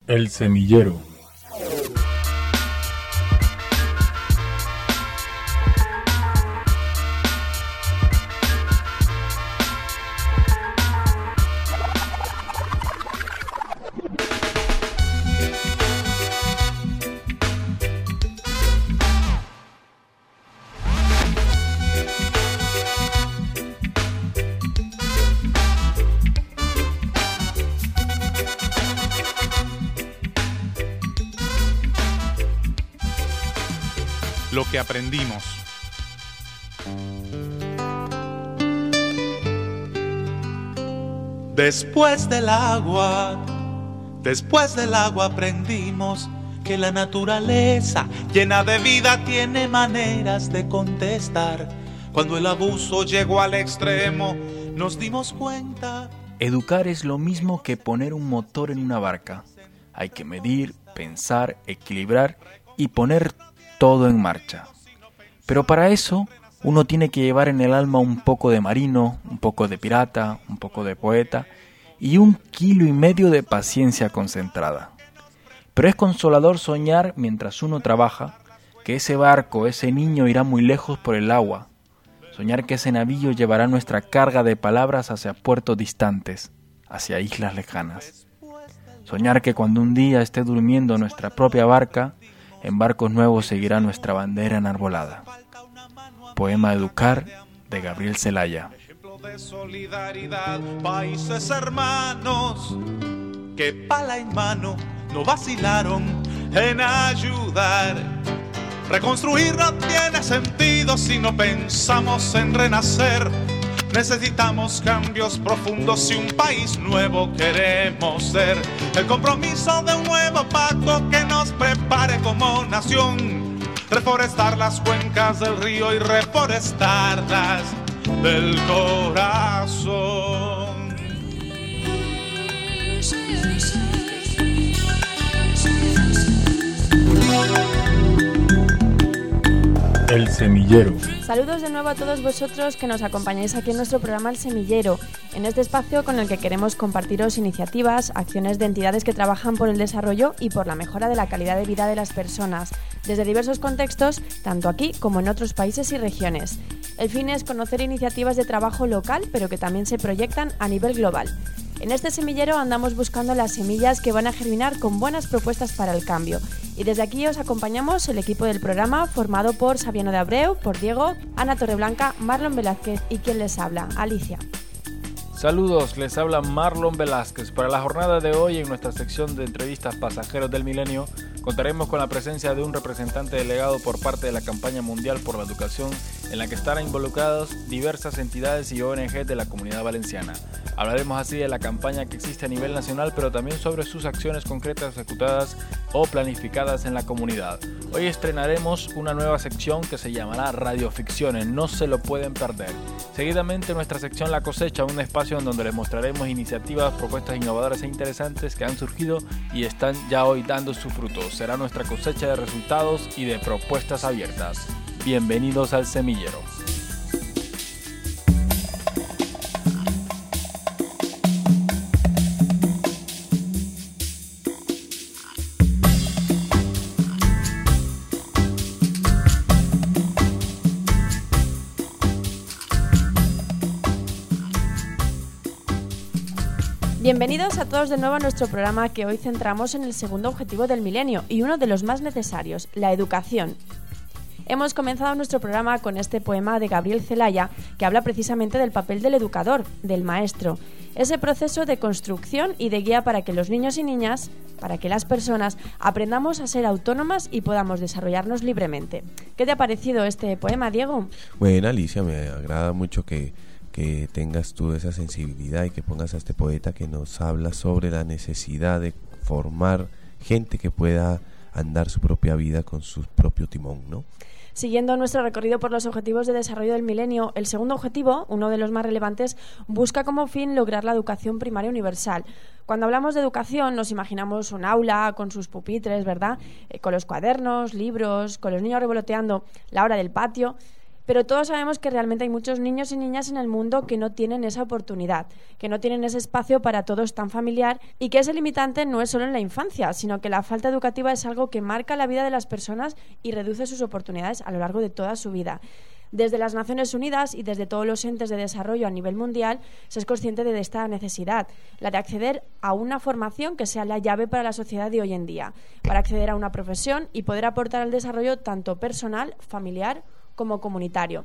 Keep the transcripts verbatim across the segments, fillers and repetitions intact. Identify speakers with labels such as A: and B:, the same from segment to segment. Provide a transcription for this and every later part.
A: El semillero.
B: Lo que aprendimos.
C: Después del agua, después del agua aprendimos que la naturaleza llena de vida tiene maneras de contestar. Cuando el abuso llegó al extremo, nos dimos cuenta.
D: Educar es lo mismo que poner un motor en una barca. Hay que medir, pensar, equilibrar y poner todo en marcha. Pero para eso uno tiene que llevar en el alma un poco de marino, un poco de pirata, un poco de poeta y un kilo y medio de paciencia concentrada. Pero es consolador soñar mientras uno trabaja que ese barco, ese niño irá muy lejos por el agua. Soñar que ese navío llevará nuestra carga de palabras hacia puertos distantes, hacia islas lejanas. Soñar que cuando un día esté durmiendo nuestra propia barca, en barcos nuevos seguirá nuestra bandera enarbolada. Poema Educar de Gabriel Celaya.
C: Ejemplo de solidaridad, países hermanos que pala en mano no vacilaron en ayudar. Reconstruir no tiene sentido si no pensamos en renacer. Necesitamos cambios profundos y un país nuevo queremos ser. El compromiso de un nuevo pacto que nos prepare como nación. Reforestar las cuencas del río y reforestarlas del corazón.
A: El semillero.
E: Saludos de nuevo a todos vosotros que nos acompañáis aquí en nuestro programa El Semillero, en este espacio con el que queremos compartiros iniciativas, acciones de entidades que trabajan por el desarrollo y por la mejora de la calidad de vida de las personas, desde diversos contextos, tanto aquí como en otros países y regiones. El fin es conocer iniciativas de trabajo local, pero que también se proyectan a nivel global. En este semillero andamos buscando las semillas que van a germinar con buenas propuestas para el cambio. Y desde aquí os acompañamos el equipo del programa formado por Sabiano de Abreu, por Diego, Ana Torreblanca, Marlon Velázquez y quien les habla, Alicia.
D: Saludos, les habla Marlon Velázquez. Para la jornada de hoy, en nuestra sección de entrevistas Pasajeros del Milenio, contaremos con la presencia de un representante delegado por parte de la Campaña Mundial por la Educación, en la que estarán involucrados diversas entidades y O N G de la Comunidad Valenciana. Hablaremos así de la campaña que existe a nivel nacional, pero también sobre sus acciones concretas ejecutadas o planificadas en la comunidad. Hoy estrenaremos una nueva sección que se llamará Radioficciones, no se lo pueden perder. Seguidamente nuestra sección La Cosecha, un espacio en donde les mostraremos iniciativas, propuestas innovadoras e interesantes que han surgido y están ya hoy dando sus frutos. Será nuestra cosecha de resultados y de propuestas abiertas. Bienvenidos al Semillero.
E: Bienvenidos a todos de nuevo a nuestro programa que hoy centramos en el segundo objetivo del milenio y uno de los más necesarios, la educación. Hemos comenzado nuestro programa con este poema de Gabriel Celaya que habla precisamente del papel del educador, del maestro, ese proceso de construcción y de guía para que los niños y niñas, para que las personas aprendamos a ser autónomas y podamos desarrollarnos libremente. ¿Qué te ha parecido este poema, Diego?
F: Bueno, Alicia, me agrada mucho que que tengas tú esa sensibilidad y que pongas a este poeta que nos habla sobre la necesidad de formar gente que pueda andar su propia vida con su propio timón, ¿no?
E: Siguiendo nuestro recorrido por los objetivos de desarrollo del milenio, el segundo objetivo, uno de los más relevantes, busca como fin lograr la educación primaria universal. Cuando hablamos de educación nos imaginamos un aula con sus pupitres, ¿verdad? Eh, con los cuadernos, libros, con los niños revoloteando la hora del patio. Pero todos sabemos que realmente hay muchos niños y niñas en el mundo que no tienen esa oportunidad, que no tienen ese espacio para todos tan familiar, y que ese limitante no es solo en la infancia, sino que la falta educativa es algo que marca la vida de las personas y reduce sus oportunidades a lo largo de toda su vida. Desde las Naciones Unidas y desde todos los entes de desarrollo a nivel mundial se es consciente de esta necesidad, la de acceder a una formación que sea la llave para la sociedad de hoy en día, para acceder a una profesión y poder aportar al desarrollo tanto personal, familiar como comunitario.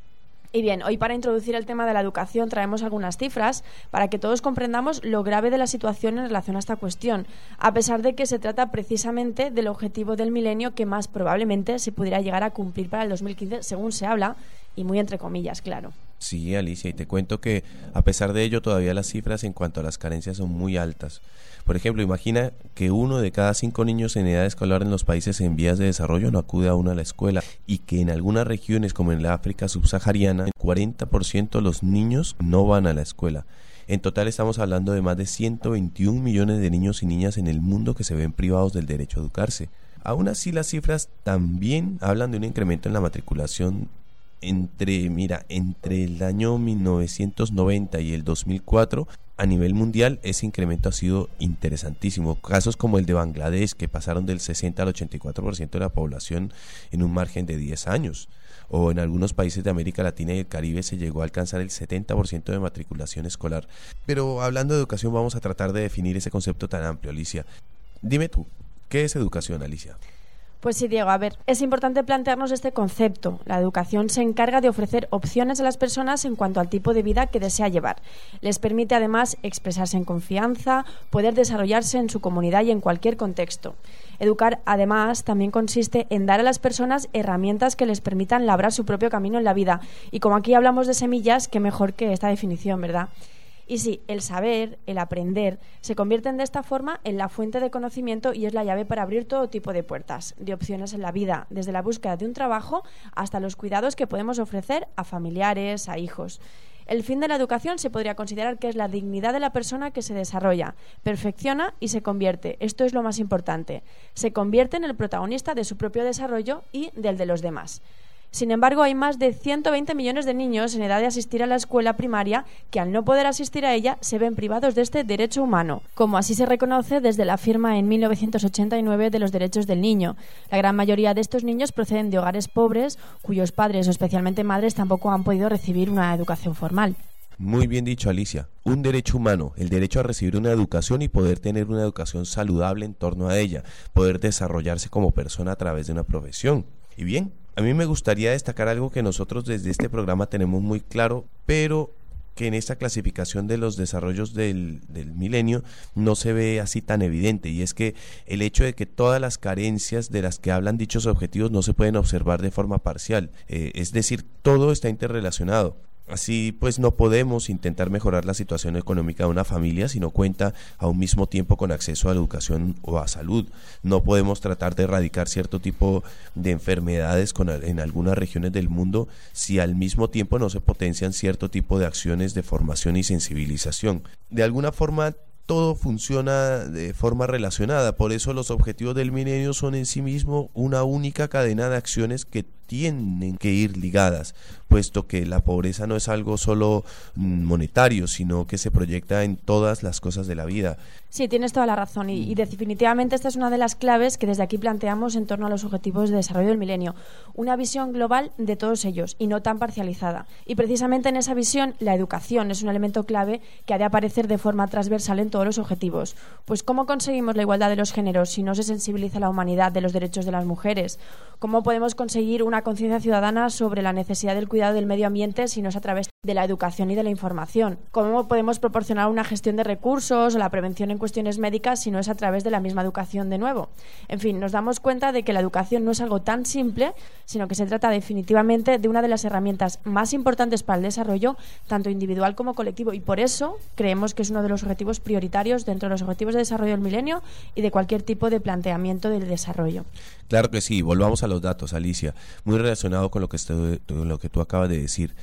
E: Y bien, hoy para introducir el tema de la educación traemos algunas cifras para que todos comprendamos lo grave de la situación en relación a esta cuestión, a pesar de que se trata precisamente del objetivo del milenio que más probablemente se pudiera llegar a cumplir para el dos mil quince, según se habla, y muy entre comillas, claro.
F: Sí, Alicia, y te cuento que a pesar de ello todavía las cifras en cuanto a las carencias son muy altas. Por ejemplo, imagina que uno de cada cinco niños en edad escolar en los países en vías de desarrollo no acude aún a la escuela, y que en algunas regiones como en la África subsahariana el cuarenta por ciento de los niños no van a la escuela. En total estamos hablando de más de ciento veintiún millones de niños y niñas en el mundo que se ven privados del derecho a educarse. Aún así, las cifras también hablan de un incremento en la matriculación entre, mira, entre el año mil novecientos noventa y el dos mil cuatro. A nivel mundial ese incremento ha sido interesantísimo. Casos como el de Bangladesh, que pasaron del sesenta al ochenta y cuatro por ciento de la población en un margen de diez años. O en algunos países de América Latina y el Caribe se llegó a alcanzar el setenta por ciento de matriculación escolar. Pero hablando de educación, vamos a tratar de definir ese concepto tan amplio, Alicia. Dime tú, ¿qué es educación, Alicia?
E: Pues sí, Diego, a ver, es importante plantearnos este concepto. La educación se encarga de ofrecer opciones a las personas en cuanto al tipo de vida que desea llevar. Les permite además expresarse en confianza, poder desarrollarse en su comunidad y en cualquier contexto. Educar, además, también consiste en dar a las personas herramientas que les permitan labrar su propio camino en la vida. Y como aquí hablamos de semillas, qué mejor que esta definición, ¿verdad? Y sí, el saber, el aprender, se convierten de esta forma en la fuente de conocimiento y es la llave para abrir todo tipo de puertas, de opciones en la vida, desde la búsqueda de un trabajo hasta los cuidados que podemos ofrecer a familiares, a hijos. El fin de la educación se podría considerar que es la dignidad de la persona que se desarrolla, perfecciona y se convierte, esto es lo más importante, se convierte en el protagonista de su propio desarrollo y del de los demás. Sin embargo, hay más de ciento veinte millones de niños en edad de asistir a la escuela primaria que, al no poder asistir a ella, se ven privados de este derecho humano, como así se reconoce desde la firma en mil novecientos ochenta y nueve de los derechos del niño. La gran mayoría de estos niños proceden de hogares pobres, cuyos padres o especialmente madres tampoco han podido recibir una educación formal.
F: Muy bien dicho, Alicia. Un derecho humano, el derecho a recibir una educación y poder tener una educación saludable en torno a ella, poder desarrollarse como persona a través de una profesión. Y bien, a mí me gustaría destacar algo que nosotros desde este programa tenemos muy claro, pero que en esta clasificación de los desarrollos del, del milenio no se ve así tan evidente, y es que el hecho de que todas las carencias de las que hablan dichos objetivos no se pueden observar de forma parcial, eh, es decir, todo está interrelacionado. Así pues, no podemos intentar mejorar la situación económica de una familia si no cuenta a un mismo tiempo con acceso a la educación o a salud. No podemos tratar de erradicar cierto tipo de enfermedades con, en algunas regiones del mundo si al mismo tiempo no se potencian cierto tipo de acciones de formación y sensibilización. De alguna forma, todo funciona de forma relacionada. Por eso los objetivos del milenio son en sí mismo una única cadena de acciones que tienen que ir ligadas, puesto que la pobreza no es algo solo monetario, sino que se proyecta en todas las cosas de la vida.
E: Sí, tienes toda la razón, y, y definitivamente esta es una de las claves que desde aquí planteamos en torno a los objetivos de desarrollo del milenio, una visión global de todos ellos y no tan parcializada. Y precisamente en esa visión la educación es un elemento clave que ha de aparecer de forma transversal en todos los objetivos. Pues ¿cómo conseguimos la igualdad de los géneros si no se sensibiliza la humanidad de los derechos de las mujeres? ¿Cómo podemos conseguir una conciencia ciudadana sobre la necesidad del cuidado del medio ambiente si no es a través de la educación y de la información? ¿Cómo podemos proporcionar una gestión de recursos o la prevención en cuestiones médicas si no es a través de la misma educación de nuevo? En fin, nos damos cuenta de que la educación no es algo tan simple, sino que se trata definitivamente de una de las herramientas más importantes para el desarrollo, tanto individual como colectivo, y por eso creemos que es uno de los objetivos prioritarios dentro de los objetivos de desarrollo del milenio y de cualquier tipo de planteamiento del desarrollo.
F: Claro que sí, volvamos a los datos, Alicia, muy relacionado con lo que, estoy, lo que tú acabas de decir.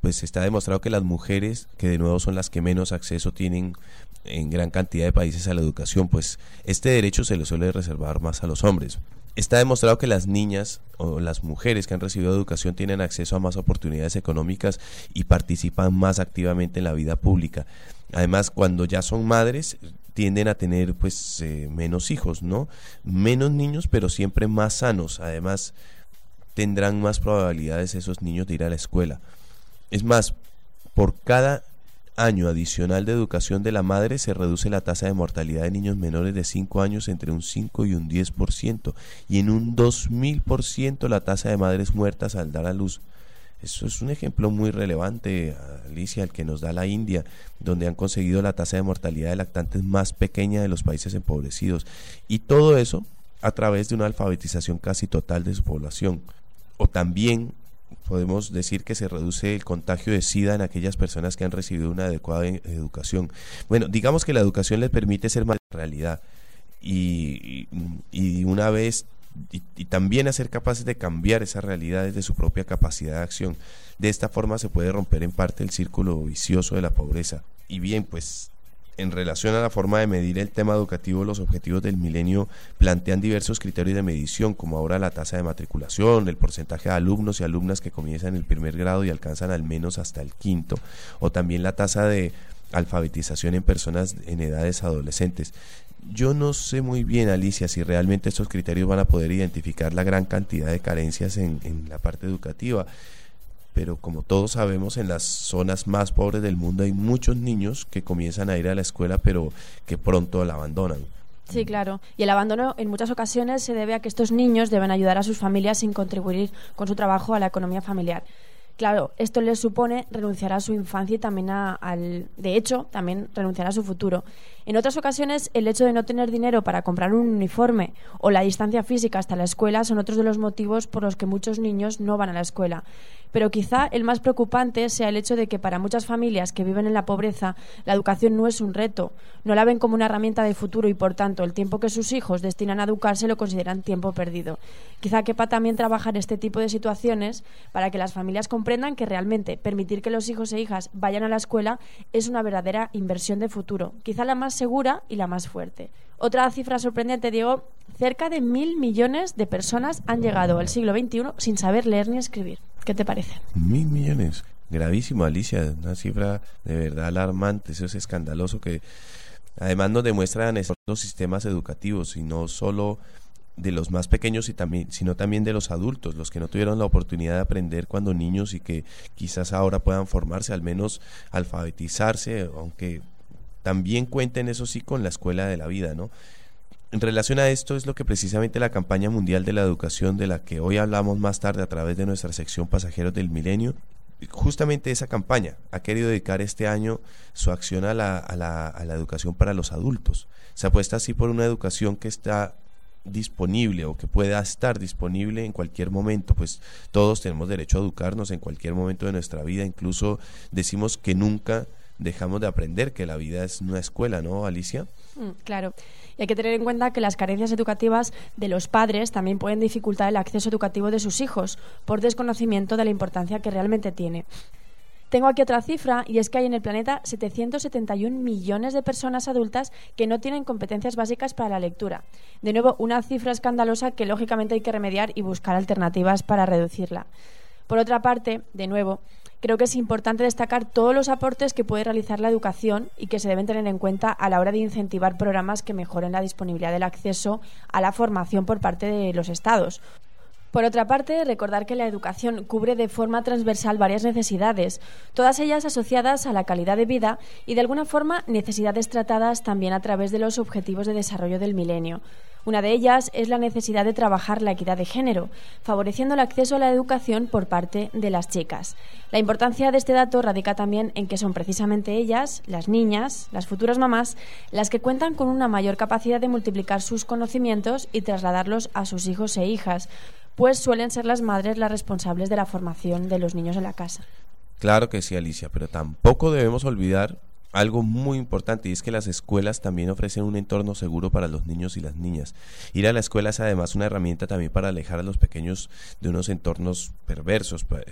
F: pues está demostrado que las mujeres, que de nuevo son las que menos acceso tienen en gran cantidad de países a la educación, pues este derecho se le suele reservar más a los hombres. Está demostrado que las niñas o las mujeres que han recibido educación tienen acceso a más oportunidades económicas y participan más activamente en la vida pública. Además, cuando ya son madres, tienden a tener pues eh, menos hijos, ¿no? Menos niños, pero siempre más sanos. Además, tendrán más probabilidades esos niños de ir a la escuela. Es más, por cada año adicional de educación de la madre se reduce la tasa de mortalidad de niños menores de cinco años entre un cinco y un diez por ciento, y en un dos mil por ciento la tasa de madres muertas al dar a luz. Eso es un ejemplo muy relevante, Alicia, el que nos da la India, donde han conseguido la tasa de mortalidad de lactantes más pequeña de los países empobrecidos, y todo eso a través de una alfabetización casi total de su población. O también podemos decir que se reduce el contagio de SIDA en aquellas personas que han recibido una adecuada educación. Bueno, digamos que la educación les permite ser más realidad y, y, y una vez y, y también a ser capaces de cambiar esas realidades de su propia capacidad de acción. De esta forma se puede romper en parte el círculo vicioso de la pobreza. Y bien, pues en relación a la forma de medir el tema educativo, los objetivos del milenio plantean diversos criterios de medición, como ahora la tasa de matriculación, el porcentaje de alumnos y alumnas que comienzan el primer grado y alcanzan al menos hasta el quinto, o también la tasa de alfabetización en personas en edades adolescentes. Yo no sé muy bien, Alicia, si realmente estos criterios van a poder identificar la gran cantidad de carencias en, en la parte educativa. Pero como todos sabemos, en las zonas más pobres del mundo hay muchos niños que comienzan a ir a la escuela pero que pronto la abandonan.
E: Sí, claro. Y el abandono en muchas ocasiones se debe a que estos niños deben ayudar a sus familias sin contribuir con su trabajo a la economía familiar. Claro, esto les supone renunciar a su infancia y también a, al, de hecho, también renunciar a su futuro. En otras ocasiones, el hecho de no tener dinero para comprar un uniforme o la distancia física hasta la escuela son otros de los motivos por los que muchos niños no van a la escuela. Pero quizá el más preocupante sea el hecho de que para muchas familias que viven en la pobreza, la educación no es un reto, no la ven como una herramienta de futuro y, por tanto, el tiempo que sus hijos destinan a educarse lo consideran tiempo perdido. Quizá quepa también trabajar este tipo de situaciones para que las familias comprendan que realmente permitir que los hijos e hijas vayan a la escuela es una verdadera inversión de futuro, quizá la más segura y la más fuerte. Otra cifra sorprendente, Diego: cerca de mil millones de personas han llegado al siglo veintiuno sin saber leer ni escribir. ¿Qué te parece?
F: Mil millones, gravísimo, Alicia, una cifra de verdad alarmante. Eso es escandaloso, que además nos demuestran los sistemas educativos, y no solo de los más pequeños, y también, sino también de los adultos, los que no tuvieron la oportunidad de aprender cuando niños y que quizás ahora puedan formarse, al menos alfabetizarse, aunque también cuenten, eso sí, con la escuela de la vida, ¿no? En relación a esto es lo que precisamente la campaña mundial de la educación, de la que hoy hablamos más tarde a través de nuestra sección Pasajeros del Milenio, justamente esa campaña ha querido dedicar este año su acción a la, a la, a la educación para los adultos. Se apuesta así por una educación que está disponible o que pueda estar disponible en cualquier momento. Pues todos tenemos derecho a educarnos en cualquier momento de nuestra vida. Incluso decimos que nunca dejamos de aprender, que la vida es una escuela, ¿no, Alicia?
E: Mm, claro. Y hay que tener en cuenta que las carencias educativas de los padres también pueden dificultar el acceso educativo de sus hijos por desconocimiento de la importancia que realmente tiene. Tengo aquí otra cifra, y es que hay en el planeta setecientos setenta y un millones de personas adultas que no tienen competencias básicas para la lectura. De nuevo, una cifra escandalosa que lógicamente hay que remediar y buscar alternativas para reducirla. Por otra parte, de nuevo, creo que es importante destacar todos los aportes que puede realizar la educación y que se deben tener en cuenta a la hora de incentivar programas que mejoren la disponibilidad del acceso a la formación por parte de los Estados. Por otra parte, recordar que la educación cubre de forma transversal varias necesidades, todas ellas asociadas a la calidad de vida y, de alguna forma, necesidades tratadas también a través de los Objetivos de Desarrollo del Milenio. Una de ellas es la necesidad de trabajar la equidad de género, favoreciendo el acceso a la educación por parte de las chicas. La importancia de este dato radica también en que son precisamente ellas, las niñas, las futuras mamás, las que cuentan con una mayor capacidad de multiplicar sus conocimientos y trasladarlos a sus hijos e hijas, pues suelen ser las madres las responsables de la formación de los niños en la casa.
F: Claro que sí, Alicia, pero tampoco debemos olvidar algo muy importante, y es que las escuelas también ofrecen un entorno seguro para los niños y las niñas. Ir a la escuela es además una herramienta también para alejar a los pequeños de unos entornos perversos.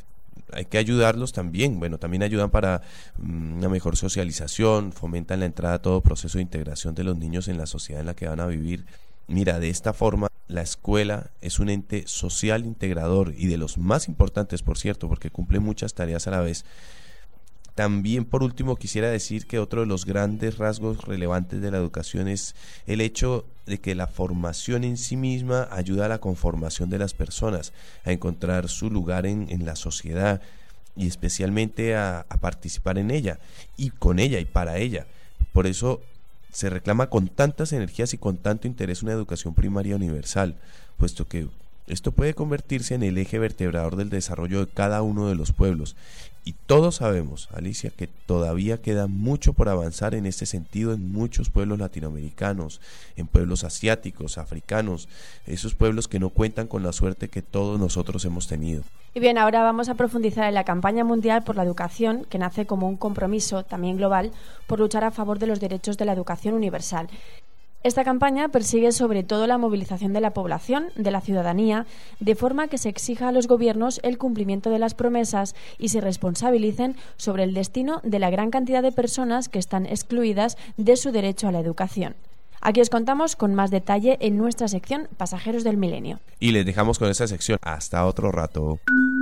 F: hay que ayudarlos también. Bueno, también ayudan para um, una mejor socialización, fomentan la entrada a todo proceso de integración de los niños en la sociedad en la que van a vivir. Mira, de esta forma la escuela es un ente social integrador y de los más importantes, por cierto, porque cumple muchas tareas a la vez. También, por último, quisiera decir que otro de los grandes rasgos relevantes de la educación es el hecho de que la formación en sí misma ayuda a la conformación de las personas, a encontrar su lugar en, en la sociedad y especialmente a, a participar en ella y con ella y para ella. Por eso se reclama con tantas energías y con tanto interés una educación primaria universal, puesto que esto puede convertirse en el eje vertebrador del desarrollo de cada uno de los pueblos. Y todos sabemos, Alicia, que todavía queda mucho por avanzar en este sentido en muchos pueblos latinoamericanos, en pueblos asiáticos, africanos, esos pueblos que no cuentan con la suerte que todos nosotros hemos tenido.
E: Y bien, ahora vamos a profundizar en la campaña mundial por la educación, que nace como un compromiso, también global, por luchar a favor de los derechos de la educación universal. Esta campaña persigue sobre todo la movilización de la población, de la ciudadanía, de forma que se exija a los gobiernos el cumplimiento de las promesas y se responsabilicen sobre el destino de la gran cantidad de personas que están excluidas de su derecho a la educación. Aquí os contamos con más detalle en nuestra sección Pasajeros del Milenio.
F: Y les dejamos con esa sección. Hasta otro rato.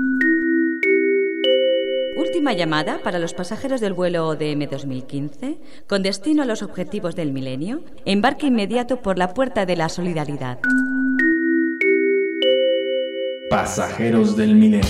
G: Última llamada para los pasajeros del vuelo O D M dos mil quince, con destino a los objetivos del milenio. Embarque inmediato por la puerta de la solidaridad.
A: Pasajeros del Milenio.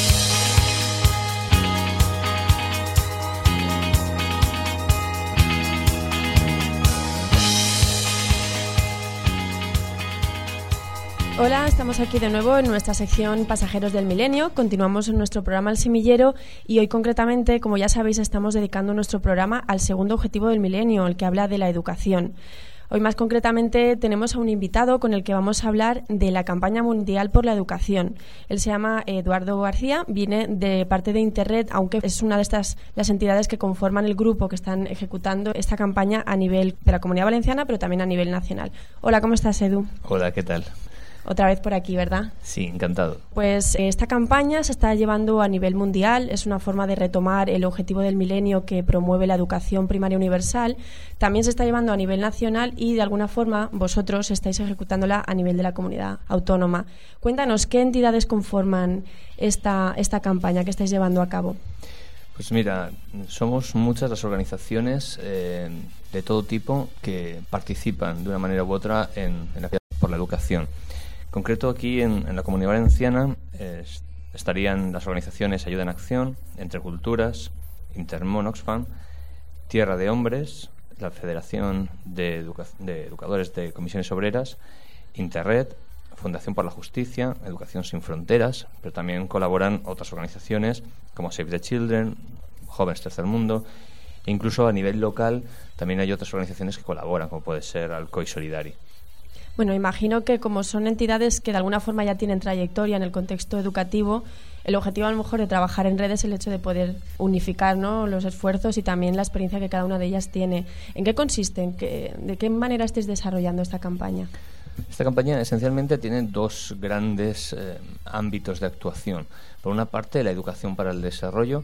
E: Hola, estamos aquí de nuevo en nuestra sección Pasajeros del Milenio. Continuamos en nuestro programa El Semillero y hoy concretamente, como ya sabéis, estamos dedicando nuestro programa al segundo objetivo del milenio, el que habla de la educación. Hoy más concretamente tenemos a un invitado con el que vamos a hablar de la campaña mundial por la educación. Él se llama Eduardo García, viene de parte de Interred, aunque es una de estas las entidades que conforman el grupo que están ejecutando esta campaña a nivel de la Comunidad Valenciana, pero también a nivel nacional. Hola, ¿cómo estás, Edu?
H: Hola, ¿qué tal?
E: Otra vez por aquí, ¿verdad?
H: Sí, encantado.
E: Pues eh, esta campaña se está llevando a nivel mundial, es una forma de retomar el objetivo del milenio que promueve la educación primaria universal. También se está llevando a nivel nacional y de alguna forma vosotros estáis ejecutándola a nivel de la comunidad autónoma. Cuéntanos, ¿qué entidades conforman esta, esta campaña que estáis llevando a cabo?
H: Pues mira, somos muchas las organizaciones eh, de todo tipo que participan de una manera u otra en, en la por la educación. En concreto, aquí en, en la Comunidad Valenciana eh, estarían las organizaciones Ayuda en Acción, Entre Culturas, Intermón Oxfam, Tierra de Hombres, la Federación de, Educa- de Educadores de Comisiones Obreras, Interred, Fundación por la Justicia, Educación Sin Fronteras, pero también colaboran otras organizaciones como Save the Children, Jóvenes Tercer Mundo, e incluso a nivel local también hay otras organizaciones que colaboran, como puede ser Alcoy Solidari.
E: Bueno, imagino que como son entidades que de alguna forma ya tienen trayectoria en el contexto educativo, el objetivo a lo mejor de trabajar en red es el hecho de poder unificar, ¿no?, los esfuerzos y también la experiencia que cada una de ellas tiene. ¿En qué consiste? ¿En qué, ¿De qué manera estáis desarrollando esta campaña?
H: Esta campaña esencialmente tiene dos grandes eh, ámbitos de actuación. Por una parte, la educación para el desarrollo,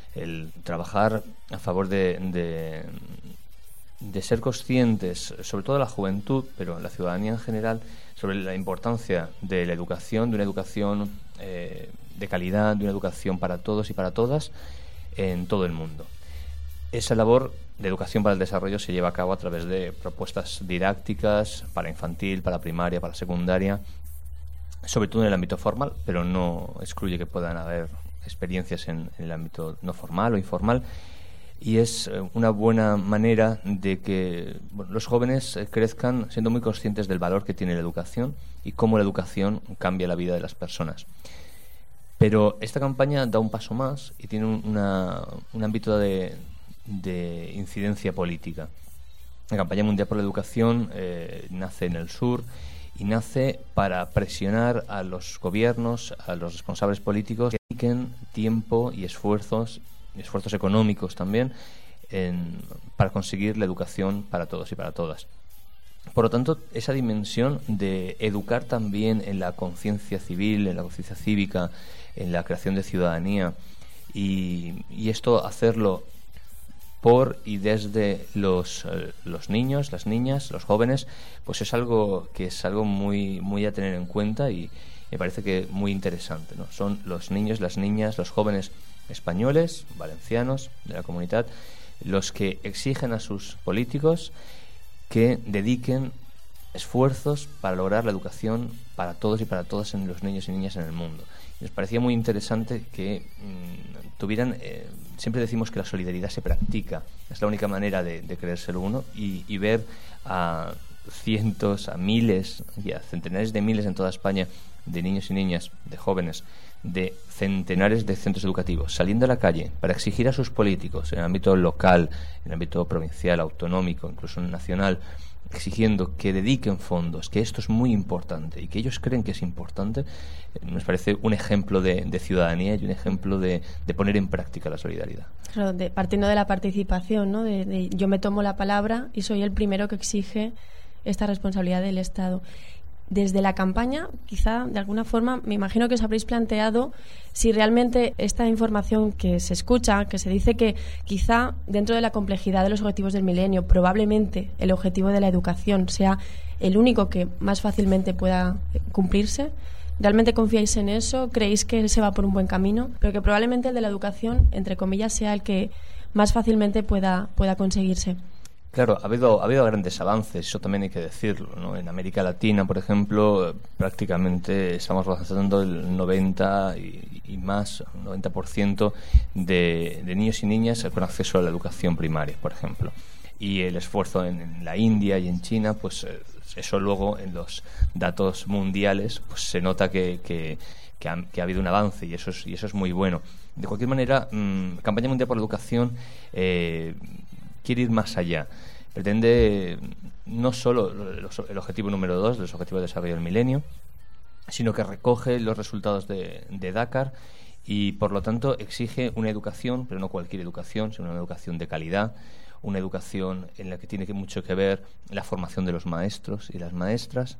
H: el trabajar a favor de... de de ser conscientes, sobre todo la juventud, pero la ciudadanía en general, sobre la importancia de la educación, de una educación eh, de calidad, de una educación para todos y para todas en todo el mundo. Esa labor de educación para el desarrollo se lleva a cabo a través de propuestas didácticas para infantil, para primaria, para secundaria, sobre todo en el ámbito formal, pero no excluye que puedan haber experiencias en, en el ámbito no formal o informal. Y es una buena manera de que bueno, los jóvenes crezcan siendo muy conscientes del valor que tiene la educación y cómo la educación cambia la vida de las personas. Pero esta campaña da un paso más y tiene un, una, un ámbito de, de incidencia política. La campaña mundial por la educación eh, nace en el sur y nace para presionar a los gobiernos, a los responsables políticos que dediquen tiempo y esfuerzos esfuerzos económicos también en, para conseguir la educación para todos y para todas. Por lo tanto, esa dimensión de educar también en la conciencia civil, en la conciencia cívica, en la creación de ciudadanía y, y esto hacerlo por y desde los, eh, los niños, las niñas, los jóvenes, pues es algo que es algo muy, muy a tener en cuenta y me parece que muy interesante, ¿no? Son los niños, las niñas, los jóvenes españoles, valencianos, de la comunidad, los que exigen a sus políticos que dediquen esfuerzos para lograr la educación para todos y para todas en los niños y niñas en el mundo. Y nos parecía muy interesante que mmm, tuvieran, eh, siempre decimos que la solidaridad se practica, es la única manera de, de creérselo uno, y, y ver a cientos, a miles y a centenares de miles en toda España de niños y niñas, de jóvenes, de centenares de centros educativos saliendo a la calle para exigir a sus políticos en el ámbito local, en el ámbito provincial, autonómico, incluso nacional, exigiendo que dediquen fondos, que esto es muy importante y que ellos creen que es importante, nos parece un ejemplo de, de ciudadanía y un ejemplo de, de poner en práctica la solidaridad.
E: Claro, de, partiendo de la participación, ¿no? De, de yo me tomo la palabra y soy el primero que exige esta responsabilidad del Estado. Desde la campaña, quizá de alguna forma, me imagino que os habréis planteado si realmente esta información que se escucha, que se dice que quizá dentro de la complejidad de los objetivos del milenio, probablemente el objetivo de la educación sea el único que más fácilmente pueda cumplirse. ¿Realmente confiáis en eso? ¿Creéis que se va por un buen camino? Pero que probablemente el de la educación, entre comillas, sea el que más fácilmente pueda, pueda conseguirse.
H: Claro, ha habido, ha habido grandes avances, eso también hay que decirlo, ¿no? En América Latina, por ejemplo, prácticamente estamos avanzando el noventa y, y más, noventa por ciento de, de niños y niñas con acceso a la educación primaria, por ejemplo. Y el esfuerzo en, en la India y en China, pues eso luego en los datos mundiales pues se nota que, que, que, ha, que ha habido un avance y eso es, y eso es muy bueno. De cualquier manera, mmm, Campaña Mundial por la Educación eh, quiere ir más allá. Pretende no solo el objetivo número dos, los objetivos de desarrollo del milenio, sino que recoge los resultados de, de Dakar y, por lo tanto, exige una educación, pero no cualquier educación, sino una educación de calidad, una educación en la que tiene que mucho que ver la formación de los maestros y las maestras,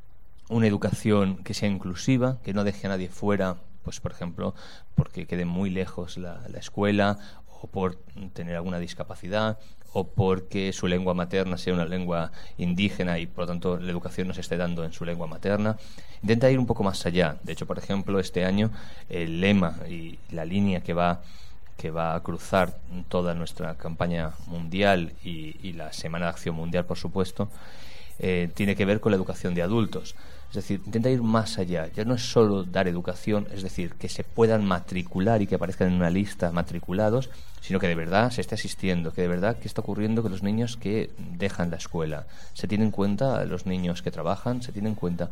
H: una educación que sea inclusiva, que no deje a nadie fuera, pues por ejemplo, porque quede muy lejos la, la escuela o por tener alguna discapacidad o porque su lengua materna sea una lengua indígena y por lo tanto la educación no se esté dando en su lengua materna. Intenta ir un poco más allá. De hecho, por ejemplo, este año el lema y la línea que va que va a cruzar toda nuestra campaña mundial y, y la Semana de Acción Mundial, por supuesto, eh, tiene que ver con la educación de adultos. Es decir, intenta ir más allá. Ya no es solo dar educación, es decir, que se puedan matricular y que aparezcan en una lista matriculados, sino que de verdad se esté asistiendo, que de verdad qué está ocurriendo con los niños que dejan la escuela. Se tienen en cuenta los niños que trabajan, se tienen en cuenta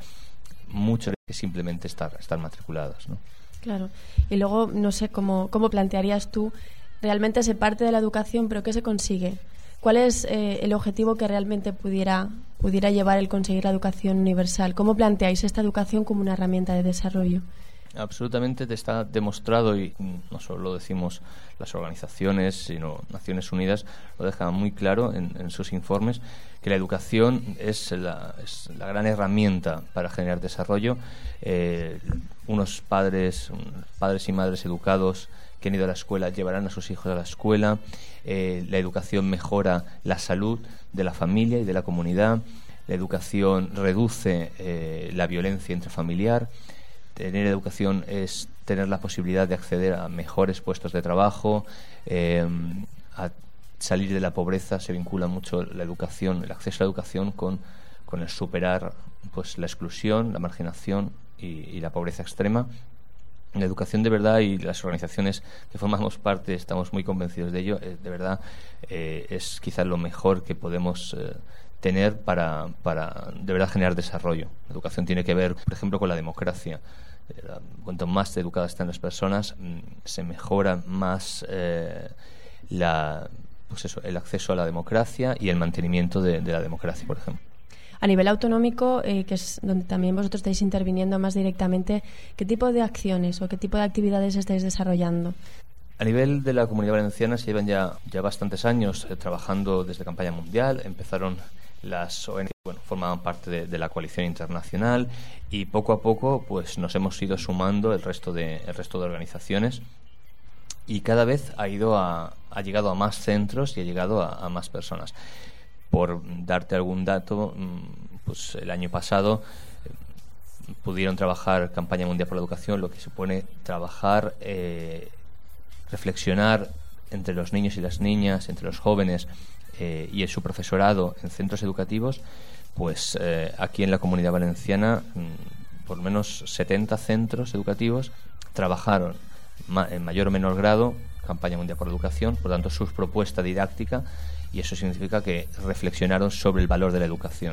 H: mucho que simplemente estar, estar matriculados, ¿no?
E: Claro. Y luego, no sé, cómo, cómo plantearías tú, realmente se parte de la educación, pero ¿qué se consigue? ¿Cuál es eh, el objetivo que realmente pudiera, pudiera llevar el conseguir la educación universal? ¿Cómo planteáis esta educación como una herramienta de desarrollo?
H: Absolutamente te está demostrado, y no solo lo decimos las organizaciones, sino Naciones Unidas lo deja muy claro en, en sus informes, que la educación es la, es la gran herramienta para generar desarrollo. Eh, unos padres, padres y madres educados que han ido a la escuela llevarán a sus hijos a la escuela. Eh, la educación mejora la salud de la familia y de la comunidad. La educación reduce eh, la violencia intrafamiliar. Tener educación es tener la posibilidad de acceder a mejores puestos de trabajo, eh, a salir de la pobreza. Se vincula mucho la educación, el acceso a la educación con, con el superar pues la exclusión, la marginación y, y la pobreza extrema. La educación de verdad, y las organizaciones que formamos parte estamos muy convencidos de ello, eh, de verdad eh, es quizás lo mejor que podemos eh, tener para, para de verdad generar desarrollo. La educación tiene que ver, por ejemplo, con la democracia. Eh, cuanto más educadas están las personas, mm, se mejora más eh, la, pues eso, el acceso a la democracia y el mantenimiento de, de la democracia, por ejemplo.
E: A nivel autonómico, eh, que es donde también vosotros estáis interviniendo más directamente, ¿qué tipo de acciones o qué tipo de actividades estáis desarrollando?
H: A nivel de la Comunidad Valenciana se llevan ya, ya bastantes años eh, trabajando desde Campaña Mundial. Empezaron las O N G, bueno, formaban parte de, de la coalición internacional y poco a poco pues nos hemos ido sumando el resto de, el resto de organizaciones. y cada vez ha ido a, ha llegado a más centros y ha llegado a, a más personas. Por darte algún dato, pues el año pasado eh, pudieron trabajar Campaña Mundial por la Educación, lo que supone trabajar, eh, reflexionar entre los niños y las niñas, entre los jóvenes eh, y su profesorado en centros educativos. Pues eh, aquí en la Comunidad Valenciana, mmm, por lo menos setenta centros educativos trabajaron ma en mayor o menor grado Campaña Mundial por la Educación, por lo tanto su propuesta didáctica, y eso significa que reflexionaron sobre el valor de la educación.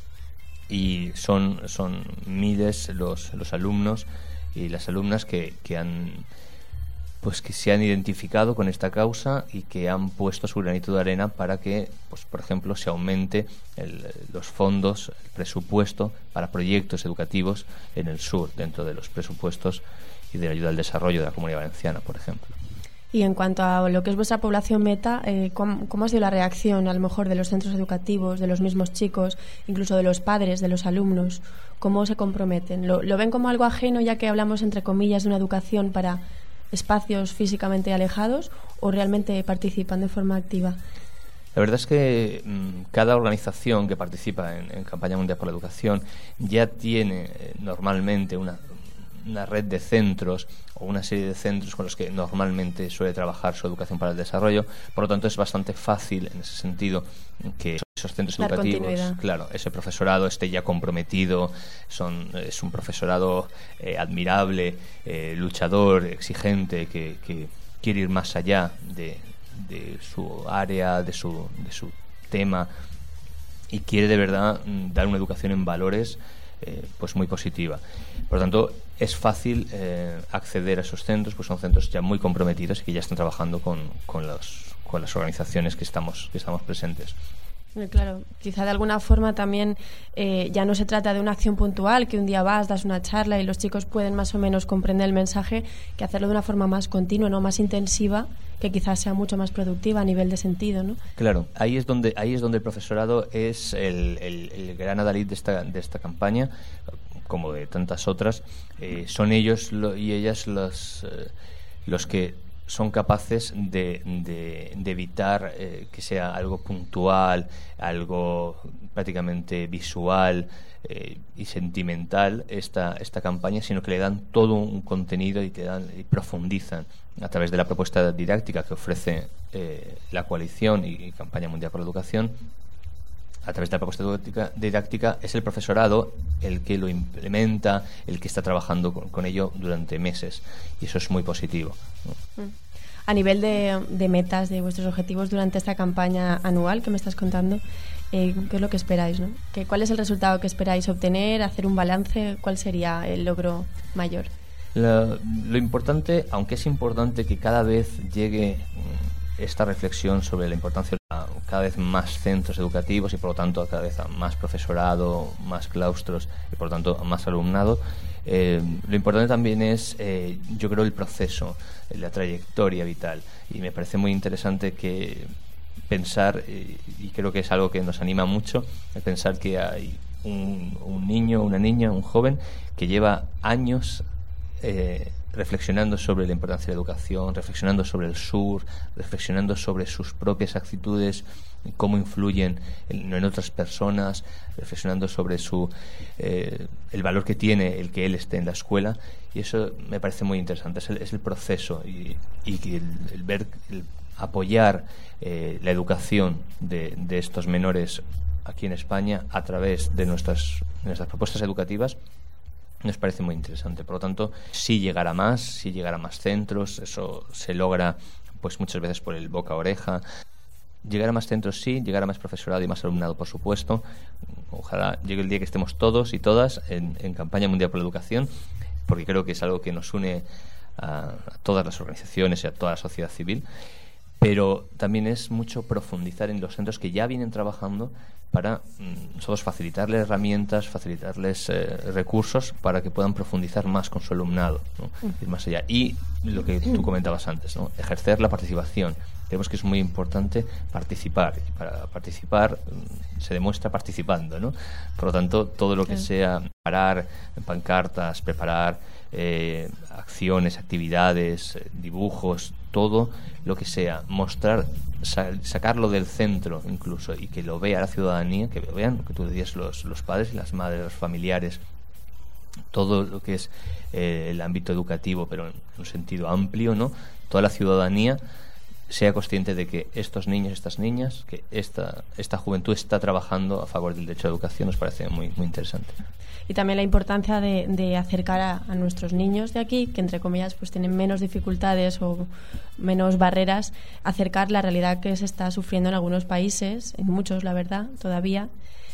H: Y son, son miles los, los alumnos y las alumnas que, que han pues que se han identificado con esta causa y que han puesto su granito de arena para que, pues por ejemplo, se aumente el, los fondos, el presupuesto para proyectos educativos en el sur, dentro de los presupuestos y de la ayuda al desarrollo de la Comunidad Valenciana, por ejemplo.
E: Y en cuanto a lo que es vuestra población meta, eh, ¿cómo, ¿cómo ha sido la reacción, a lo mejor, de los centros educativos, de los mismos chicos, incluso de los padres, de los alumnos? ¿Cómo se comprometen? ¿Lo, lo ven como algo ajeno, ya que hablamos, entre comillas, de una educación para espacios físicamente alejados, o realmente participan de forma activa?
H: La verdad es que mmm, cada organización que participa en, en Campaña Mundial por la Educación ya tiene eh, normalmente una, una red de centros o una serie de centros con los que normalmente suele trabajar su educación para el desarrollo. Por lo tanto, es bastante fácil en ese sentido que esos centros
E: Dar
H: educativos,
E: continuidad.
H: claro, ese profesorado esté ya comprometido, son, es un profesorado eh, admirable, eh, luchador, exigente, que, que quiere ir más allá de, de su área, de su, de su tema, y quiere de verdad dar una educación en valores eh, pues muy positiva. Por lo tanto, es fácil eh, acceder a esos centros, pues son centros ya muy comprometidos y que ya están trabajando con, con, los, con las organizaciones que estamos, que estamos presentes.
E: Claro, quizá de alguna forma también eh, ya no se trata de una acción puntual, que un día vas, das una charla y los chicos pueden más o menos comprender el mensaje, que hacerlo de una forma más continua, no más intensiva, que quizás sea mucho más productiva a nivel de sentido, ¿no?
H: Claro, ahí es donde ahí es donde el profesorado es el, el, el gran adalid de esta, de esta campaña, como de tantas otras. Eh, son ellos lo, y ellas los, eh, los que son capaces de, de, de evitar eh, que sea algo puntual, algo prácticamente visual eh, y sentimental esta, esta campaña, sino que le dan todo un contenido y te dan y profundizan a través de la propuesta didáctica que ofrece eh, la coalición y, y Campaña Mundial por la Educación. A través de la propuesta didáctica, didáctica es el profesorado el que lo implementa, el que está trabajando con, con ello durante meses, y eso es muy positivo, ¿no?
E: A nivel de, de metas, de vuestros objetivos durante esta campaña anual que me estás contando, eh, ¿qué es lo que esperáis, ¿no? ¿Qué, ¿Cuál es el resultado que esperáis obtener? ¿Hacer un balance? ¿Cuál sería el logro mayor?
H: La, lo importante, aunque es importante que cada vez llegue esta reflexión sobre la importancia de cada vez más centros educativos y por lo tanto cada vez a más profesorado, más claustros y por lo tanto a más alumnado, eh, lo importante también es, eh, yo creo, el proceso, la trayectoria vital, y me parece muy interesante que pensar, eh, y creo que es algo que nos anima mucho, el pensar que hay un, un niño, una niña, un joven que lleva años eh, reflexionando sobre la importancia de la educación, reflexionando sobre el sur, reflexionando sobre sus propias actitudes, cómo influyen en, en otras personas, reflexionando sobre su eh, el valor que tiene el que él esté en la escuela, y eso me parece muy interesante. Es el, es el proceso y, y el, el ver, el apoyar eh, la educación de, de estos menores aquí en España a través de nuestras, nuestras propuestas educativas. Nos parece muy interesante. Por lo tanto, sí llegar a más, sí llegar a más centros. Eso se logra pues muchas veces por el boca a oreja. Llegar a más centros sí, llegar a más profesorado y más alumnado, por supuesto. Ojalá llegue el día que estemos todos y todas en, en Campaña Mundial por la Educación, porque creo que es algo que nos une a, a todas las organizaciones y a toda la sociedad civil. Pero también es mucho profundizar en los centros que ya vienen trabajando para mm, nosotros facilitarles herramientas, facilitarles eh, recursos para que puedan profundizar más con su alumnado, ¿no? Ir más allá. Y lo que tú comentabas antes, ¿no? Ejercer la participación, creemos que es muy importante participar. Y para participar se demuestra participando, ¿no? Por lo tanto, todo lo que sea preparar pancartas, preparar eh, acciones, actividades, eh, dibujos, todo lo que sea, mostrar, sa- sacarlo del centro incluso, y que lo vea la ciudadanía, que lo vean, que tú decías, los, los padres y las madres, los familiares, todo lo que es eh, el ámbito educativo, pero en un sentido amplio, ¿no? Toda la ciudadanía sea consciente de que estos niños, estas niñas, que esta, esta juventud está trabajando a favor del derecho a la educación, nos parece muy, muy interesante.
E: Y también la importancia de, de acercar a, a nuestros niños de aquí, que entre comillas pues tienen menos dificultades o menos barreras, acercar la realidad que se está sufriendo en algunos países, en muchos la verdad, todavía,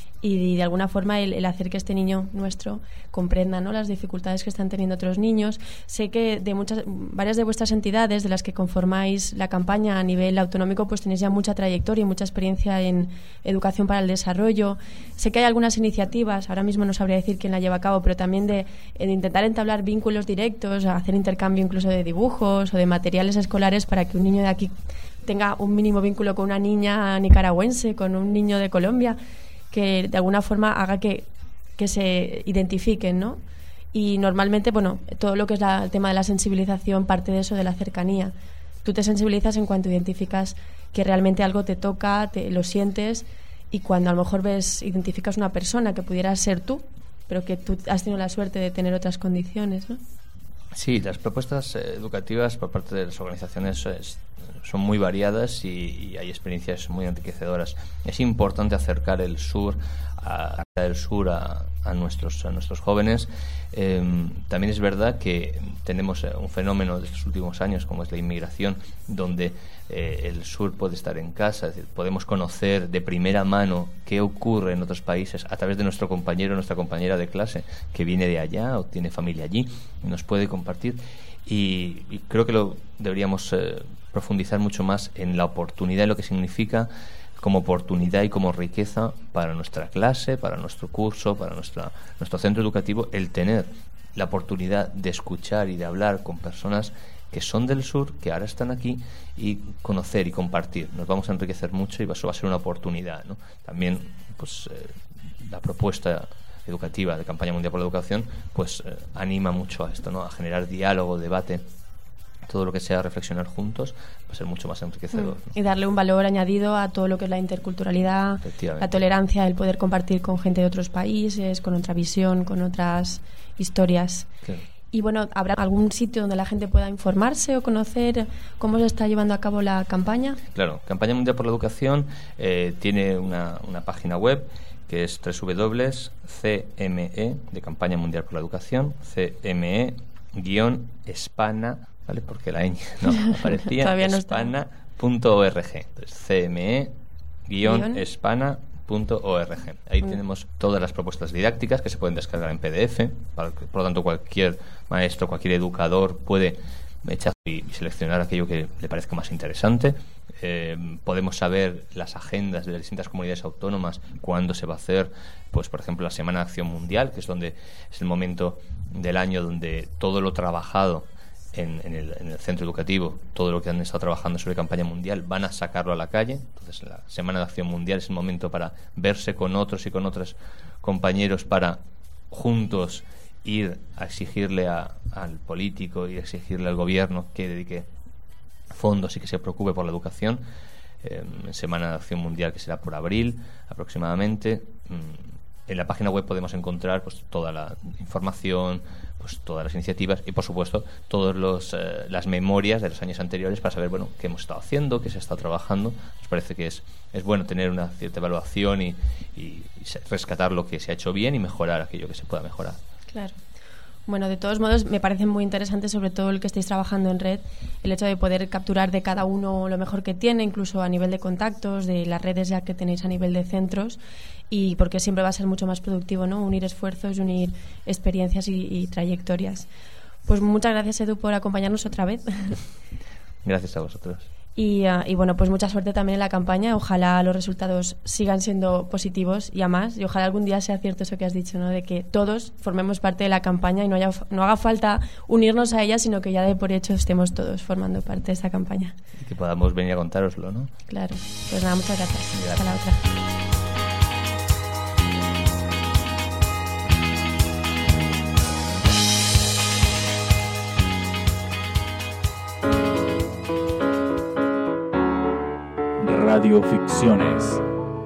E: y de alguna forma el, el hacer que este niño nuestro comprenda, ¿no?, las dificultades que están teniendo otros niños. Sé que de muchas, varias de vuestras entidades de las que conformáis la campaña a nivel autonómico pues tenéis ya mucha trayectoria y mucha experiencia en educación para el desarrollo. Sé que hay algunas iniciativas, ahora mismo no sabría decir quién la lleva a cabo, pero también de, de intentar entablar vínculos directos, hacer intercambio incluso de dibujos o de materiales escolares para que un niño de aquí tenga un mínimo vínculo con una niña nicaragüense, con un niño de Colombia, que de alguna forma haga que, que se identifiquen, ¿no? Y normalmente, bueno, todo lo que es la, el tema de la sensibilización parte de eso, de la cercanía. Tú te sensibilizas en cuanto identificas que realmente algo te toca, te, lo sientes, y cuando a lo mejor ves, identificas una persona que pudiera ser tú, pero que tú has tenido la suerte de tener otras condiciones, ¿no?
H: Sí, las propuestas eh, educativas por parte de las organizaciones es, son muy variadas y, y hay experiencias muy enriquecedoras. Es importante acercar el sur a, el sur a, a nuestros a nuestros jóvenes. Eh, también es verdad que tenemos un fenómeno de estos últimos años como es la inmigración, donde eh, el sur puede estar en casa, es decir, podemos conocer de primera mano qué ocurre en otros países a través de nuestro compañero o nuestra compañera de clase que viene de allá o tiene familia allí y nos puede compartir. Y, y creo que lo deberíamos eh, profundizar mucho más en la oportunidad y lo que significa como oportunidad y como riqueza para nuestra clase, para nuestro curso, para nuestra, nuestro centro educativo, el tener la oportunidad de escuchar y de hablar con personas que son del sur, que ahora están aquí, y conocer y compartir. Nos vamos a enriquecer mucho y eso va a ser una oportunidad, ¿no? También pues eh, la propuesta educativa de Campaña Mundial por la Educación pues eh, anima mucho a esto, ¿no?, a generar diálogo, debate. Todo lo que sea reflexionar juntos va a ser mucho más enriquecedor, ¿no?
E: Y darle un valor añadido a todo lo que es la interculturalidad, la tolerancia, el poder compartir con gente de otros países, con otra visión, con otras historias. Claro. Y bueno, ¿habrá algún sitio donde la gente pueda informarse o conocer cómo se está llevando a cabo la campaña? Claro, Campaña Mundial por la Educación eh, tiene una, una página web que es doble u doble u doble u punto c m e de Campaña Mundial por la Educación, C M E guión Espana, ¿vale? Porque la ñ no aparecía. Todavía no espana punto org. Entonces, C M E guión Espana punto org. Ahí mm. tenemos todas las propuestas didácticas que se pueden descargar en P D F. Para, por lo tanto, cualquier maestro, cualquier educador puede echar y, y seleccionar aquello que le parezca más interesante. Eh, podemos saber las agendas de las distintas comunidades autónomas, cuándo se va a hacer, pues por ejemplo, la Semana de Acción Mundial, que es donde es el momento del año donde todo lo trabajado en, en, el, en el centro educativo, todo lo que han estado trabajando sobre campaña mundial, van a sacarlo a la calle. Entonces la Semana de Acción Mundial es el momento para verse con otros y con otros compañeros para juntos ir a exigirle a, al político y exigirle al gobierno que dedique fondos y que se preocupe por la educación. Eh, Semana de Acción Mundial, que será por abril aproximadamente. En la página web podemos encontrar pues toda la información, pues todas las iniciativas y por supuesto todas los, eh, las memorias de los años anteriores para saber, bueno, qué hemos estado haciendo, qué se ha estado trabajando. Nos parece que es, es bueno tener una cierta evaluación y, y, y rescatar lo que se ha hecho bien y mejorar aquello que se pueda mejorar. Claro. Bueno, de todos modos, me parece muy interesante, sobre todo el que estéis trabajando en red, el hecho de poder capturar de cada uno lo mejor que tiene, incluso a nivel de contactos, de las redes ya que tenéis a nivel de centros, y porque siempre va a ser mucho más productivo, ¿no?, unir esfuerzos, unir experiencias y, y trayectorias. Pues muchas gracias, Edu, por acompañarnos otra vez. Gracias a vosotros. Y, uh, y bueno, pues mucha suerte también en la campaña. Ojalá los resultados sigan siendo positivos y a más. Y ojalá algún día sea cierto eso que has dicho, ¿no? De que todos formemos parte de la campaña y no, haya, no haga falta unirnos a ella, sino que ya de por hecho estemos todos formando parte de esa campaña.
H: Y que podamos venir a contároslo, ¿no?
E: Claro. Pues nada, muchas gracias.
H: Gracias.
E: Hasta la otra.
A: Radioficciones.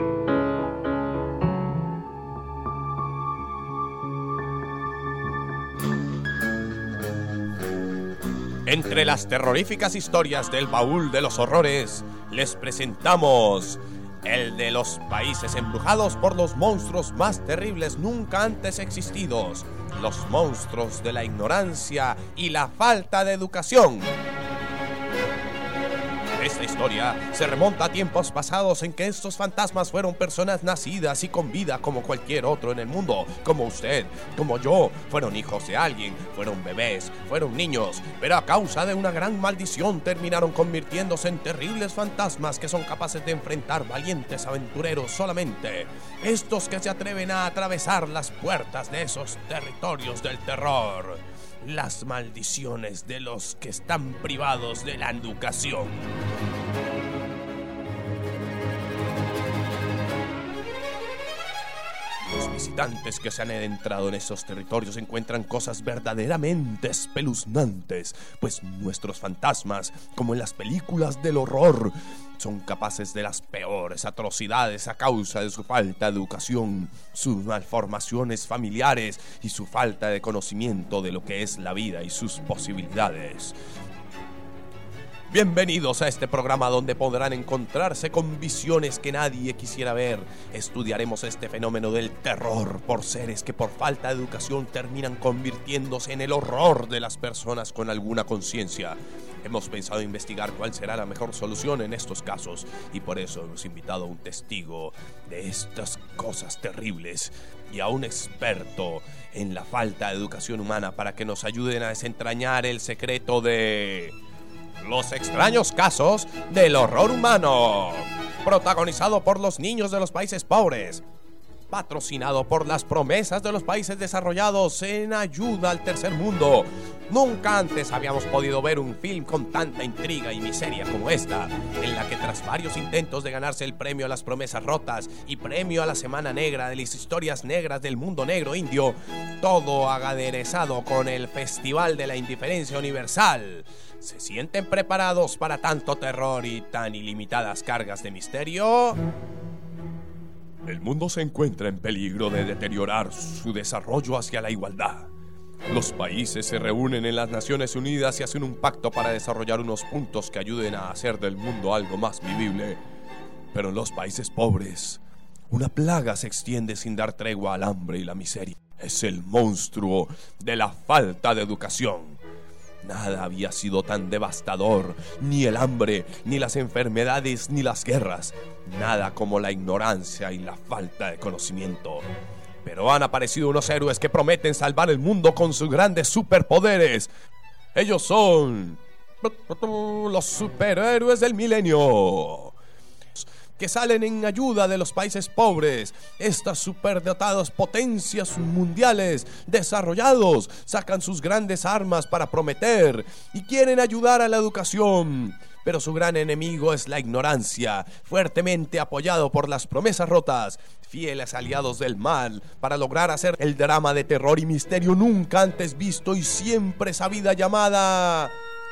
F: Entre las terroríficas historias del baúl de los horrores, les presentamos el de los países embrujados por los monstruos más terribles nunca antes existidos, los monstruos de la ignorancia y la falta de educación. Esta historia se remonta a tiempos pasados en que estos fantasmas fueron personas nacidas y con vida como cualquier otro en el mundo, como usted, como yo, fueron hijos de alguien, fueron bebés, fueron niños, pero a causa de una gran maldición terminaron convirtiéndose en terribles fantasmas que son capaces de enfrentar valientes aventureros solamente, estos que se atreven a atravesar las puertas de esos territorios del terror. Las maldiciones de los que están privados de la educación. Los visitantes que se han adentrado en esos territorios encuentran cosas verdaderamente espeluznantes, pues nuestros fantasmas, como en las películas del horror, son capaces de las peores atrocidades a causa de su falta de educación, sus malformaciones familiares y su falta de conocimiento de lo que es la vida y sus posibilidades. Bienvenidos a este programa donde podrán encontrarse con visiones que nadie quisiera ver. Estudiaremos este fenómeno del terror por seres que por falta de educación terminan convirtiéndose en el horror de las personas con alguna conciencia. Hemos pensado investigar cuál será la mejor solución en estos casos y por eso hemos invitado a un testigo de estas cosas terribles y a un experto en la falta de educación humana para que nos ayuden a desentrañar el secreto de los extraños casos del horror humano, protagonizado por los niños de los países pobres, patrocinado por las promesas de los países desarrollados en ayuda al tercer mundo. Nunca antes habíamos podido ver un film con tanta intriga y miseria como esta, en la que tras varios intentos de ganarse el premio a las promesas rotas y premio a la Semana Negra de las historias negras del mundo negro indio, todo aderezado con el Festival de la Indiferencia Universal. ¿Se sienten preparados para tanto terror y tan ilimitadas cargas de misterio? El mundo se encuentra en peligro de deteriorar su desarrollo hacia la igualdad. Los países se reúnen en las Naciones Unidas y hacen un pacto para desarrollar unos puntos que ayuden a hacer del mundo algo más vivible. Pero en los países pobres, una plaga se extiende sin dar tregua al hambre y la miseria. Es el monstruo de la falta de educación. Nada había sido tan devastador, ni el hambre, ni las enfermedades, ni las guerras. Nada como la ignorancia y la falta de conocimiento. Pero han aparecido unos héroes que prometen salvar el mundo con sus grandes superpoderes. Ellos son los superhéroes del milenio, que salen en ayuda de los países pobres. Estas superdotadas potencias mundiales desarrollados sacan sus grandes armas para prometer y quieren ayudar a la educación. Pero su gran enemigo es la ignorancia, fuertemente apoyado por las promesas rotas, fieles aliados del mal, para lograr hacer el drama de terror y misterio nunca antes visto y siempre sabida llamada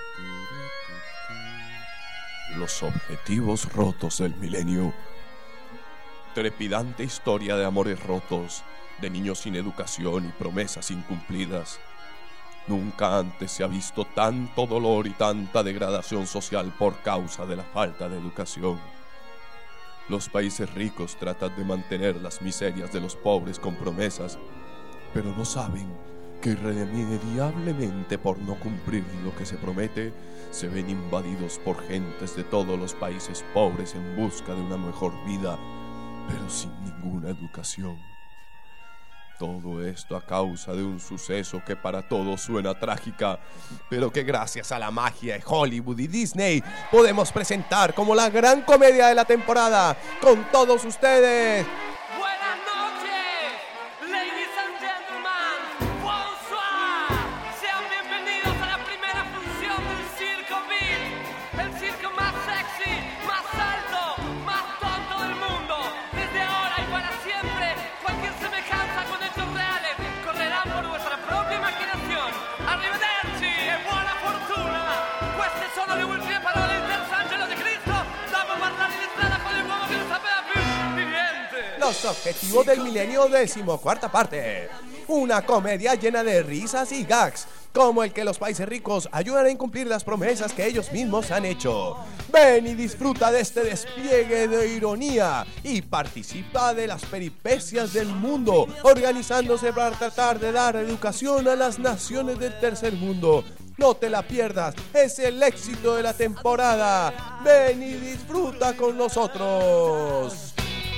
F: Los Objetivos Rotos del Milenio. Trepidante historia de amores rotos, de niños sin educación y promesas incumplidas. Nunca antes se ha visto tanto dolor y tanta degradación social por causa de la falta de educación. Los países ricos tratan de mantener las miserias de los pobres con promesas, pero no saben que irremediablemente por no cumplir lo que se promete, se ven invadidos por gentes de todos los países pobres en busca de una mejor vida, pero sin ninguna educación. Todo esto a causa de un suceso que para todos suena trágica, pero que gracias a la magia de Hollywood y Disney podemos presentar como la gran comedia de la temporada. Con todos ustedes,
I: Buenas noches, ladies and gentlemen, bonsoir. Sean bienvenidos a la primera función del Circo Beat, el circo más sexy, más alto, más tonto del mundo. Desde ahora y para siempre, cualquier semejanza con hechos reales correrán por vuestra propia imaginación. Arrivederci e buona fortuna. Queste sono le ultime parole del Sangelo di Cristo dopo parlare di strada con l'uomo che non sapeva più di niente.
F: los objetivos del milenio, decimocuarta parte. Una comedia llena de risas y gags, como el que los países ricos ayudan a incumplir las promesas que ellos mismos han hecho. Ven y disfruta de este despliegue de ironía y participa de las peripecias del mundo, organizándose para tratar de dar educación a las naciones del tercer mundo. No te la pierdas, es el éxito de la temporada. Ven y disfruta con nosotros.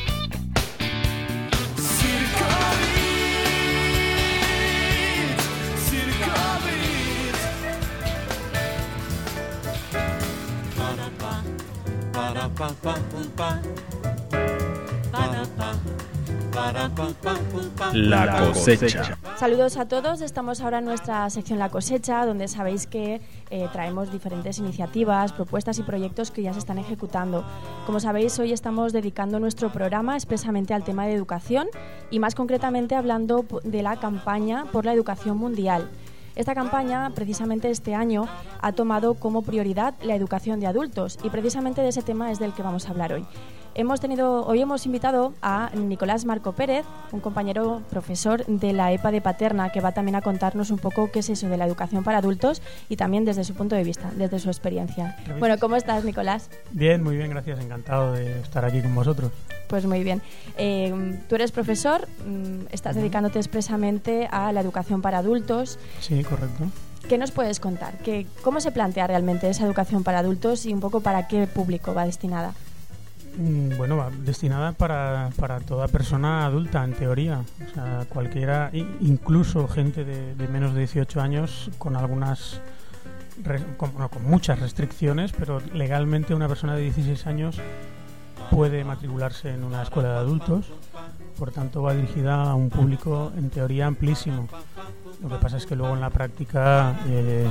A: La cosecha.
E: Saludos a todos, estamos ahora en nuestra sección La Cosecha, donde sabéis que eh, traemos diferentes iniciativas, propuestas y proyectos que ya se están ejecutando. Como sabéis, hoy estamos dedicando nuestro programa expresamente al tema de educación y más concretamente hablando de la campaña por la educación mundial. Esta campaña, precisamente este año, ha tomado como prioridad la educación de adultos y precisamente de ese tema es del que vamos a hablar hoy. Hemos tenido, hoy hemos invitado a Nicolás Marco Pérez, un compañero profesor de la E P A de Paterna, que va también a contarnos un poco qué es eso de la educación para adultos y también desde su punto de vista, desde su experiencia. Bueno, ¿cómo estás, Nicolás?
J: Bien, muy bien, gracias. Encantado de estar aquí con vosotros.
E: Pues muy bien. Eh, tú eres profesor, estás dedicándote expresamente a la educación para adultos.
J: Sí, correcto.
E: ¿Qué nos puedes contar? ¿Qué, ¿Cómo se plantea realmente esa educación para adultos y un poco para qué público va destinada?
J: Bueno, va destinada para, para toda persona adulta, en teoría. O sea, cualquiera, incluso gente de, de menos de dieciocho años con algunas, con, no, con muchas restricciones, pero legalmente una persona de dieciséis años puede matricularse en una escuela de adultos. Por tanto, va dirigida a un público, en teoría, amplísimo. Lo que pasa es que luego en la práctica eh,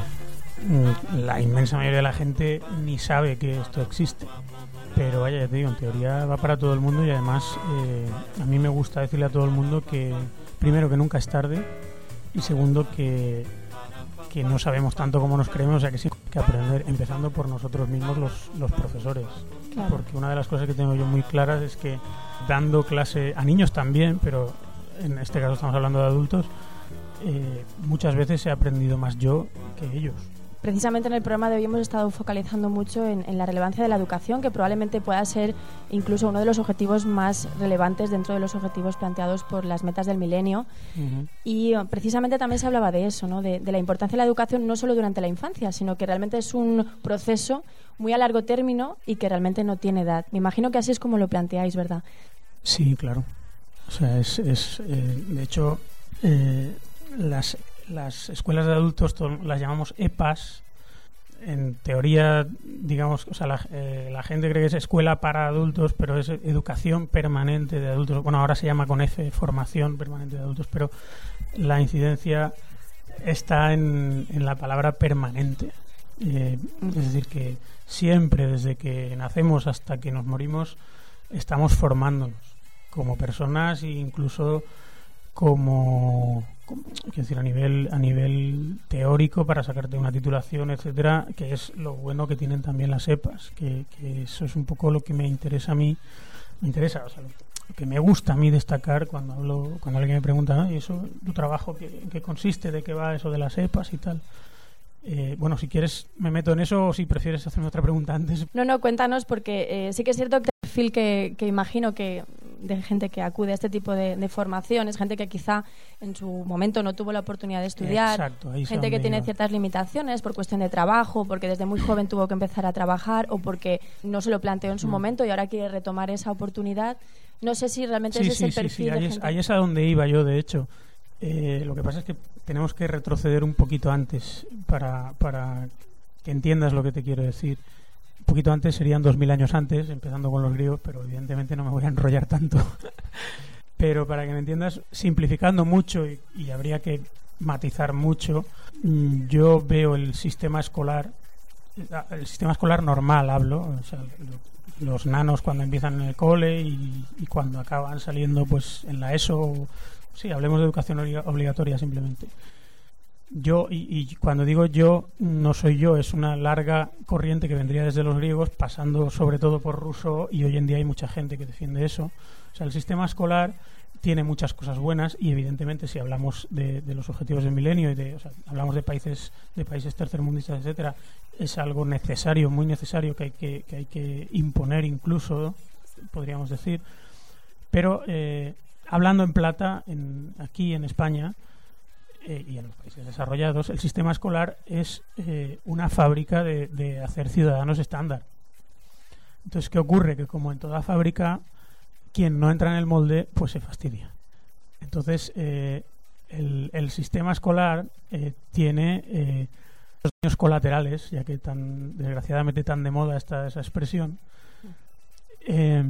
J: la inmensa mayoría de la gente ni sabe que esto existe. Pero vaya, ya te digo, en teoría va para todo el mundo y además eh, a mí me gusta decirle a todo el mundo que, primero, que nunca es tarde y segundo, que, que no sabemos tanto como nos creemos, o sea que sí que aprender, empezando por nosotros mismos los, los profesores. Claro. Porque una de las cosas que tengo yo muy claras es que dando clase a niños también, pero en este caso estamos hablando de adultos, eh, muchas veces he aprendido más yo que ellos.
E: Precisamente en el programa de hoy hemos estado focalizando mucho en, en la relevancia de la educación, que probablemente pueda ser incluso uno de los objetivos más relevantes dentro de los objetivos planteados por las metas del milenio. Uh-huh. Y uh, precisamente también se hablaba de eso, ¿no? de, de la importancia de la educación no solo durante la infancia, sino que realmente es un proceso muy a largo término y que realmente no tiene edad. Me imagino que así es como lo planteáis, ¿verdad?
J: Sí, claro. O sea, es, es eh, de hecho, eh, las... Las escuelas de adultos las llamamos E P As. En teoría, digamos, o sea, la, eh, la gente cree que es escuela para adultos, pero es educación permanente de adultos. Bueno, ahora se llama con F, formación permanente de adultos, pero la incidencia está en, en la palabra permanente. Eh, es decir, que siempre, desde que nacemos hasta que nos morimos, estamos formándonos como personas e incluso como... Quiero decir, a nivel a nivel teórico para sacarte una titulación, etcétera, que es lo bueno que tienen también las E P As, que, que eso es un poco lo que me interesa a mí, me interesa, o sea, lo que me gusta a mí destacar cuando hablo, cuando alguien me pregunta, ¿y eso, tu trabajo, qué, qué consiste, de qué va eso de las E P As y tal? Eh, bueno, si quieres me meto en eso o si prefieres hacerme otra pregunta antes.
E: No, no, cuéntanos porque eh, sí que es cierto que el perfil que, que imagino que de gente que acude a este tipo de, de formaciones, gente que quizá en su momento no tuvo la oportunidad de estudiar,
J: Exacto, ahí
E: gente que tiene ciertas limitaciones por cuestión de trabajo, porque desde muy joven tuvo que empezar a trabajar o porque no se lo planteó en su mm. momento y ahora quiere retomar esa oportunidad. No sé si realmente
J: sí,
E: ese
J: sí,
E: es el perfil
J: sí, sí.
E: de
J: Ahí,
E: gente.
J: es, ahí es a donde iba yo, de hecho. Eh, lo que pasa es que tenemos que retroceder un poquito antes para, para que entiendas lo que te quiero decir. Un poquito antes serían dos mil años antes, empezando con los griegos, pero evidentemente no me voy a enrollar tanto. Pero para que me entiendas, simplificando mucho y, y habría que matizar mucho, yo veo el sistema escolar, el sistema escolar normal hablo, o sea, los nanos cuando empiezan en el cole y, y cuando acaban saliendo pues en la ESO, sí, hablemos de educación obligatoria simplemente. Yo, y, y cuando digo yo, no soy yo, es una larga corriente que vendría desde los griegos, pasando sobre todo por Rousseau, y hoy en día hay mucha gente que defiende eso. O sea, el sistema escolar tiene muchas cosas buenas y evidentemente si hablamos de, de los objetivos del milenio y de, o sea, hablamos de países de países tercermundistas, etcétera, es algo necesario, muy necesario que hay que, que hay que imponer incluso, podríamos decir. Pero eh, hablando en plata, en, aquí en España eh, y en los países desarrollados, el sistema escolar es eh, una fábrica de, de hacer ciudadanos estándar. Entonces, ¿qué ocurre? Que como en toda fábrica, quien no entra en el molde, pues se fastidia. Entonces, eh, el, el sistema escolar eh, tiene eh, los daños colaterales, ya que tan desgraciadamente tan de moda está esa expresión, eh,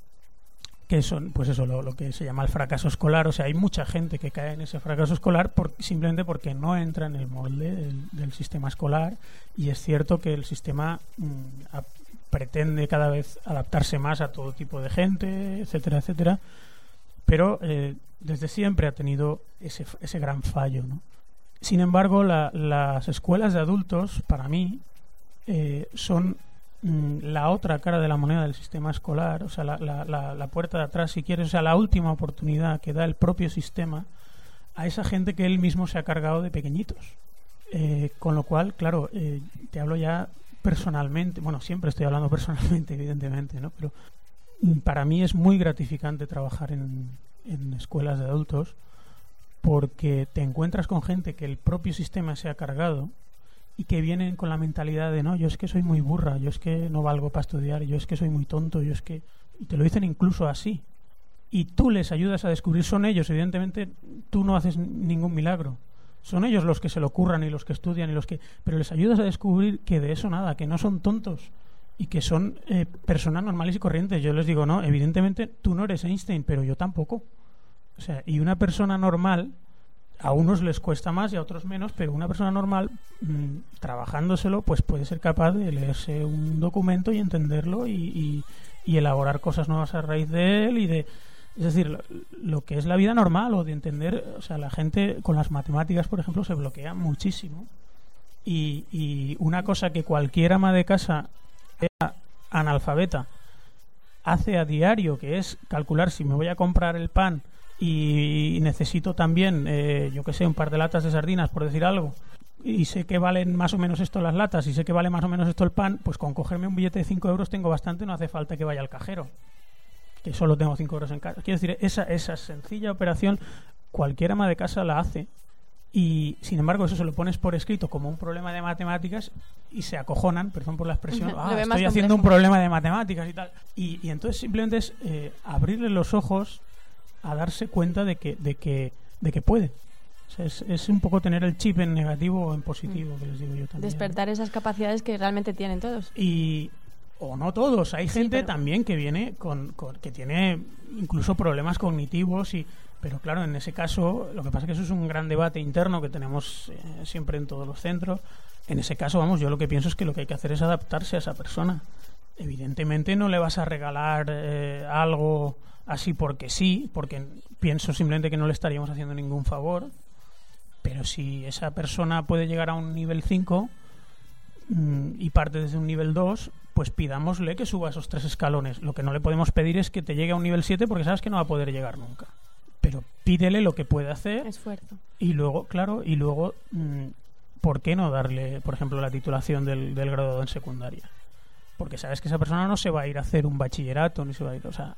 J: que son, pues eso, lo, lo que se llama el fracaso escolar. O sea, hay mucha gente que cae en ese fracaso escolar por, simplemente porque no entra en el molde del, del sistema escolar, y es cierto que el sistema mm, a, pretende cada vez adaptarse más a todo tipo de gente, etcétera, etcétera, pero eh, desde siempre ha tenido ese, ese gran fallo, ¿no? Sin embargo, la, las escuelas de adultos, para mí, eh, son mm, la otra cara de la moneda del sistema escolar, o sea, la, la, la, la puerta de atrás, si quieres, o sea, la última oportunidad que da el propio sistema a esa gente que él mismo se ha cargado de pequeñitos. Eh, con lo cual, claro, eh, te hablo ya personalmente, bueno, siempre estoy hablando personalmente, evidentemente, ¿no? Pero para mí es muy gratificante trabajar en, en escuelas de adultos, porque te encuentras con gente que el propio sistema se ha cargado y que vienen con la mentalidad de no, yo es que soy muy burra, yo es que no valgo para estudiar, yo es que soy muy tonto, yo es que... Y te lo dicen incluso así. Y tú les ayudas a descubrir, son ellos, evidentemente tú no haces ningún milagro. Son ellos los que se lo curran y los que estudian y los que... Pero les ayudas a descubrir que de eso nada, que no son tontos y que son eh, personas normales y corrientes. Yo les digo, no, evidentemente tú no eres Einstein, pero yo tampoco. O sea, y una persona normal, a unos les cuesta más y a otros menos, pero una persona normal, mmm, trabajándoselo, pues puede ser capaz de leerse un documento y entenderlo y, y, y elaborar cosas nuevas a raíz de él y de... Es decir, lo, lo que es la vida normal o de entender, o sea, la gente con las matemáticas, por ejemplo, se bloquea muchísimo. Y, y una cosa que cualquier ama de casa analfabeta hace a diario, que es calcular si me voy a comprar el pan y necesito también, eh, yo que sé, un par de latas de sardinas, por decir algo, y sé que valen más o menos esto las latas y sé que vale más o menos esto el pan, pues con cogerme un billete de cinco euros tengo bastante, no hace falta que vaya al cajero, que solo tengo cinco euros en casa. Quiero decir, esa, esa sencilla operación cualquier ama de casa la hace, y sin embargo eso se lo pones por escrito como un problema de matemáticas y se acojonan, perdón por la expresión, ah, estoy haciendo un problema de matemáticas y tal, y, y entonces simplemente es eh, abrirle los ojos a darse cuenta de que de que, de que puede. O sea, es, es un poco tener el chip en negativo o en positivo, que les digo yo también.
E: Despertar esas capacidades que realmente tienen todos.
J: Y o no todos, hay
E: sí,
J: gente
E: pero...
J: también que viene con, con que tiene incluso problemas cognitivos, y pero claro, en ese caso lo que pasa es que eso es un gran debate interno que tenemos eh, siempre en todos los centros. En ese caso, vamos, yo lo que pienso es que lo que hay que hacer es adaptarse a esa persona. Evidentemente no le vas a regalar eh, algo así porque sí, porque pienso simplemente que no le estaríamos haciendo ningún favor, pero si esa persona puede llegar a un nivel cinco mmm, y parte desde un nivel dos, pues pidámosle que suba esos tres escalones. Lo que no le podemos pedir es que te llegue a un nivel siete, porque sabes que no va a poder llegar nunca. Pero pídele lo que puede hacer.
E: Esfuerzo. Y
J: luego, claro, y luego, mmm, ¿por qué no darle, por ejemplo, la titulación del, del graduado en secundaria? Porque sabes que esa persona no se va a ir a hacer un bachillerato, ni se va a ir, o sea,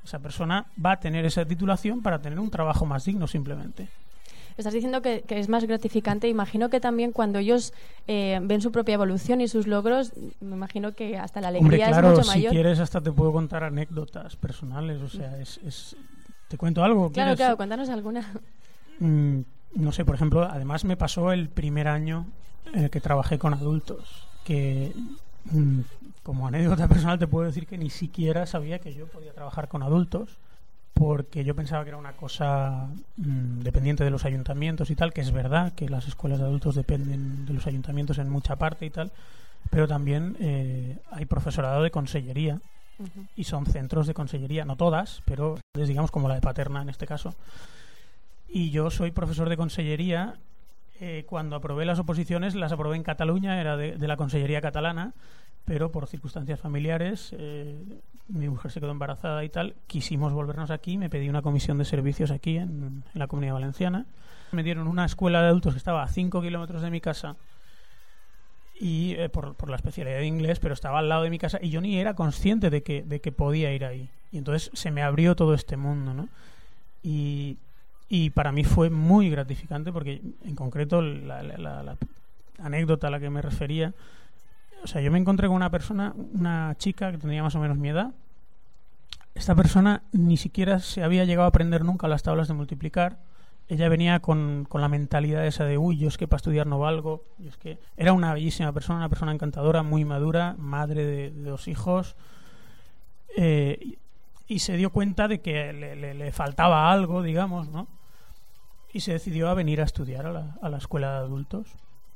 J: Esa persona va a tener esa titulación para tener un trabajo más digno, simplemente.
E: Estás diciendo que, que es más gratificante. Imagino que también cuando ellos eh, ven su propia evolución y sus logros, me imagino que hasta la alegría
J: Hombre, claro,
E: es mucho
J: si
E: mayor.
J: quieres hasta te puedo contar anécdotas personales. O sea, es, es... ¿te cuento algo?
E: Claro,
J: ¿Quieres?
E: claro, cuéntanos alguna.
J: Mm, no sé, por ejemplo, además me pasó el primer año en el que trabajé con adultos, que mm, como anécdota personal te puedo decir que ni siquiera sabía que yo podía trabajar con adultos, porque yo pensaba que era una cosa mmm, dependiente de los ayuntamientos y tal, que es verdad que las escuelas de adultos dependen de los ayuntamientos en mucha parte y tal, pero también eh, hay profesorado de consellería. Uh-huh. Y son centros de consellería, no todas, pero es, digamos, como la de Paterna en este caso. Y yo soy profesor de consellería. Eh, cuando aprobé las oposiciones, las aprobé en Cataluña, era de, de la consellería catalana, pero por circunstancias familiares, eh, mi mujer se quedó embarazada y tal, quisimos volvernos aquí, me pedí una comisión de servicios aquí en, en la Comunidad Valenciana. Me dieron una escuela de adultos que estaba a cinco kilómetros de mi casa, y eh, por, por la especialidad de inglés, pero estaba al lado de mi casa y yo ni era consciente de que, de que podía ir ahí. Y entonces se me abrió todo este mundo, ¿no? Y, y para mí fue muy gratificante porque, en concreto, la, la, la, la anécdota a la que me refería, o sea, yo me encontré con una persona, una chica que tenía más o menos mi edad. Esta persona ni siquiera se había llegado a aprender nunca las tablas de multiplicar. Ella venía con, con la mentalidad esa de, uy, yo es que para estudiar no valgo. Y es que era una bellísima persona, una persona encantadora, muy madura, madre de, de dos hijos. Eh, y, y se dio cuenta de que le, le, le faltaba algo, digamos, ¿no? Y se decidió a venir a estudiar a la, a la escuela de adultos.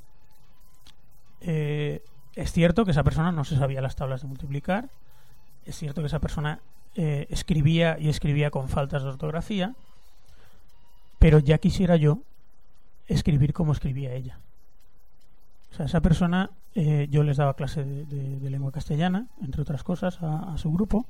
J: Eh, es cierto que esa persona no se sabía las tablas de multiplicar. Es cierto que esa persona eh, escribía y escribía con faltas de ortografía. Pero ya quisiera yo escribir como escribía ella. O sea, esa persona, eh, yo les daba clase de, de, de lengua castellana, entre otras cosas, a, a su grupo.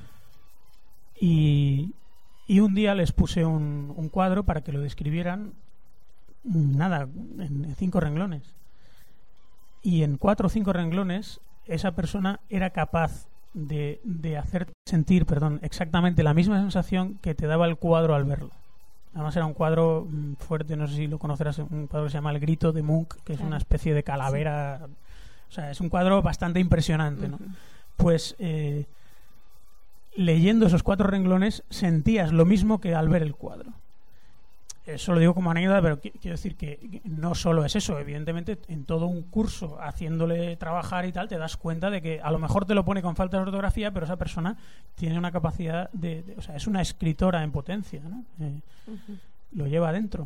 J: Y, y un día les puse un, un cuadro para que lo describieran, nada, en, en cinco renglones. Y en cuatro o cinco renglones, esa persona era capaz de, de hacer sentir, perdón, exactamente la misma sensación que te daba el cuadro al verlo. Además era un cuadro mmm, fuerte, no sé si lo conocerás, un cuadro que se llama El Grito de Munch, que es claro. Una especie de calavera. Sí. O sea, es un cuadro bastante impresionante, ¿no? Uh-huh. Pues eh, leyendo esos cuatro renglones sentías lo mismo que al ver el cuadro. Eso lo digo como anécdota, pero qu- quiero decir que no solo es eso. Evidentemente, en todo un curso, haciéndole trabajar y tal, te das cuenta de que a lo mejor te lo pone con falta de ortografía, pero esa persona tiene una capacidad de... de o sea, es una escritora en potencia, ¿no? Eh, uh-huh. Lo lleva adentro.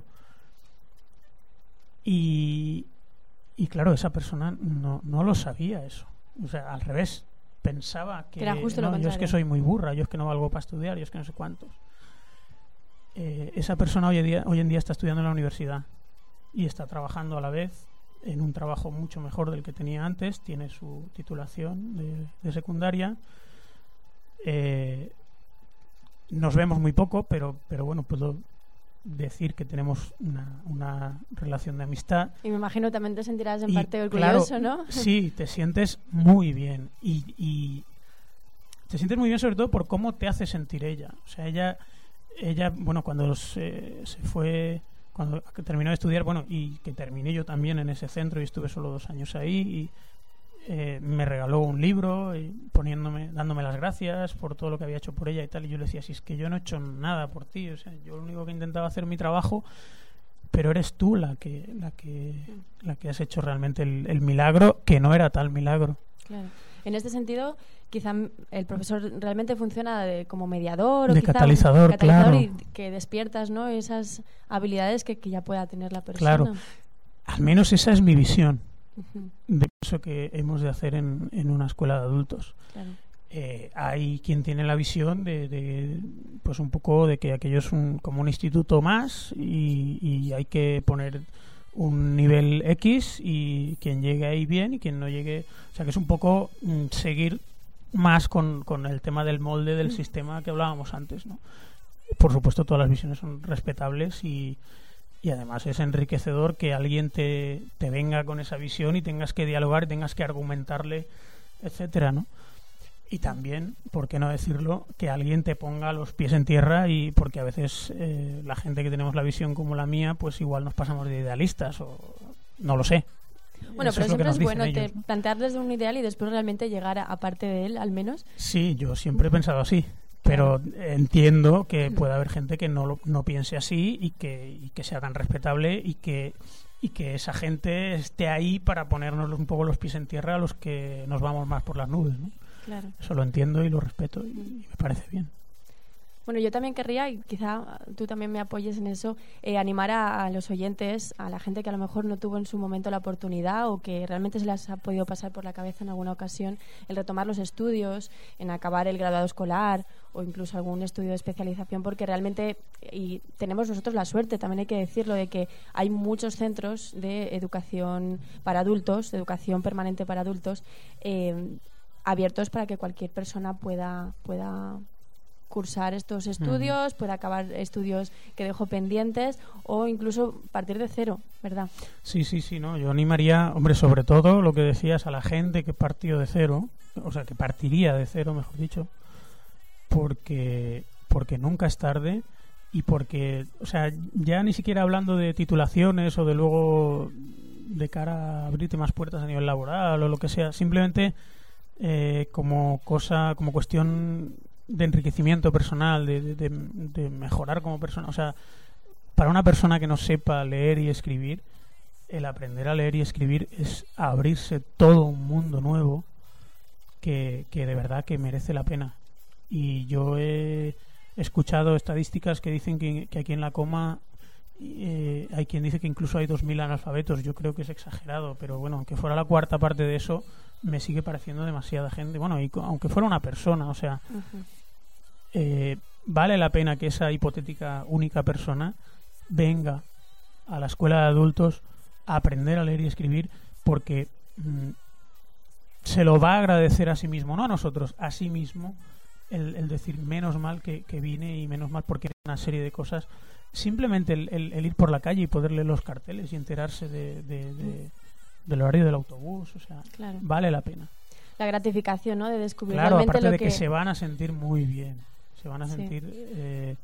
J: Y, y claro, esa persona no, no lo sabía eso. O sea, al revés. Pensaba que...
E: que era justo
J: no,
E: lo
J: yo es que soy muy burra, yo es que no valgo para estudiar, yo es que no sé cuántos. Eh, esa persona hoy en, día, hoy en día está estudiando en la universidad y está trabajando a la vez en un trabajo mucho mejor del que tenía antes. Tiene su titulación de, de secundaria. Eh, nos vemos muy poco, pero, pero bueno, puedo decir que tenemos una, una relación de amistad.
E: Y me imagino también te sentirás en
J: y,
E: parte orgulloso,
J: claro,
E: ¿no?
J: Sí, te sientes muy bien y, y te sientes muy bien sobre todo por cómo te hace sentir ella. O sea, ella... Ella, bueno, cuando se, se fue, cuando terminó de estudiar, bueno, y que terminé yo también en ese centro y estuve solo dos años ahí, y eh, me regaló un libro y poniéndome, dándome las gracias por todo lo que había hecho por ella y tal. Y yo le decía, si es que yo no he hecho nada por ti, o sea, yo lo único que intentaba hacer mi trabajo, pero eres tú la que, la que, la que has hecho realmente el, el milagro, que no era tal milagro.
E: Claro. En este sentido, quizá el profesor realmente funciona de, como mediador o
J: de
E: quizá
J: catalizador,
E: un catalizador,
J: claro.
E: Y que despiertas, ¿no?, esas habilidades que, que ya pueda tener la persona.
J: Claro, al menos esa es mi visión
E: uh-huh.
J: de eso que hemos de hacer en, en una escuela de adultos.
E: Claro.
J: Eh, hay quien tiene la visión de, de pues un poco de que aquello es un, como un instituto más y, y hay que poner un nivel X y quien llegue ahí bien y quien no llegue, o sea que es un poco mm, seguir más con, con el tema del molde del mm. sistema que hablábamos antes, ¿no? Por supuesto todas las visiones son respetables y, y además es enriquecedor que alguien te, te venga con esa visión y tengas que dialogar y tengas que argumentarle, etcétera, ¿no? Y también, ¿por qué no decirlo?, que alguien te ponga los pies en tierra, y porque a veces eh, la gente que tenemos la visión como la mía, pues igual nos pasamos de idealistas, o no lo sé.
E: Bueno,
J: Eso
E: pero
J: es lo que
E: siempre
J: nos
E: es
J: dicen
E: bueno
J: ellos,
E: te
J: ¿no?
E: plantear desde un ideal y después realmente llegar a, a parte de él, al menos.
J: Sí, yo siempre he pensado así, pero entiendo que puede haber gente que no lo, no piense así y que, y que sea tan respetable y que, y que esa gente esté ahí para ponernos un poco los pies en tierra a los que nos vamos más por las nubes, ¿no?
E: Claro.
J: Eso lo entiendo y lo respeto y, y me parece bien.
E: Bueno, yo también querría, y quizá tú también me apoyes en eso, eh, animar a, a los oyentes, a la gente que a lo mejor no tuvo en su momento la oportunidad o que realmente se les ha podido pasar por la cabeza en alguna ocasión el retomar los estudios, en acabar el graduado escolar o incluso algún estudio de especialización, porque realmente, y tenemos nosotros la suerte, también hay que decirlo, de que hay muchos centros de educación para adultos, de educación permanente para adultos, eh, abiertos para que cualquier persona pueda pueda cursar estos estudios, uh-huh. pueda acabar estudios que dejó pendientes o incluso partir de cero, ¿verdad?
J: Sí, sí, sí, no. Yo animaría, hombre, sobre todo lo que decías, a la gente que partió de cero, o sea, que partiría de cero, mejor dicho, porque porque nunca es tarde y porque, o sea, ya ni siquiera hablando de titulaciones o de luego de cara a abrirte más puertas a nivel laboral o lo que sea, simplemente eh, como cosa, como cuestión de enriquecimiento personal, de, de, de mejorar como persona. O sea, para una persona que no sepa leer y escribir, el aprender a leer y escribir es abrirse todo un mundo nuevo que, que de verdad que merece la pena. Y yo he escuchado estadísticas que dicen que, que aquí en La Coma eh, hay quien dice que incluso hay dos mil analfabetos. Yo creo que es exagerado, pero bueno, aunque fuera la cuarta parte de eso, me sigue pareciendo demasiada gente. Bueno, y aunque fuera una persona, o sea, uh-huh. eh, vale la pena que esa hipotética única persona venga a la escuela de adultos a aprender a leer y escribir, porque mmm, se lo va a agradecer a sí mismo, no a nosotros, a sí mismo, el, el decir menos mal que, que vine y menos mal porque una serie de cosas. Simplemente el, el, el ir por la calle y poder leer los carteles y enterarse de, de, de del horario del autobús, o sea,
E: claro.
J: vale la pena.
E: La gratificación, ¿no? De descubrir
J: claro,
E: realmente
J: aparte
E: lo
J: de que...
E: que
J: se van a sentir muy bien, se van a
E: sí.
J: sentir eh,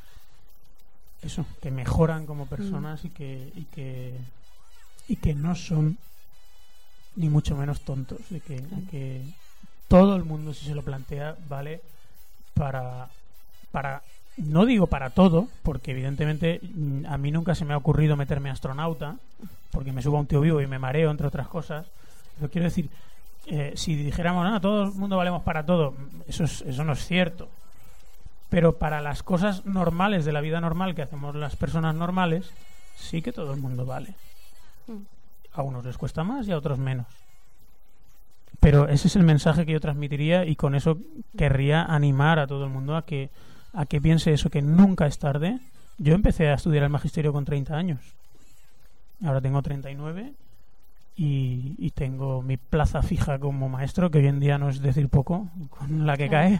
J: eso, que mejoran como personas mm. y que y que y que no son ni mucho menos tontos, de que, claro. de que todo el mundo, si se lo plantea, vale para para no digo para todo, porque evidentemente a mí nunca se me ha ocurrido meterme astronauta, porque me subo a un tío vivo y me mareo, entre otras cosas. Pero quiero decir, eh, si dijéramos, no, todo el mundo valemos para todo, eso, es, eso no es cierto. Pero para las cosas normales de la vida normal que hacemos las personas normales, sí que todo el mundo vale. A unos les cuesta más y a otros menos. Pero ese es el mensaje que yo transmitiría, y con eso querría animar a todo el mundo a que a que piense eso, que nunca es tarde. Yo empecé a estudiar el magisterio con treinta años. Ahora tengo treinta y nueve y, y tengo mi plaza fija como maestro, que hoy en día no es decir poco, con la que cae.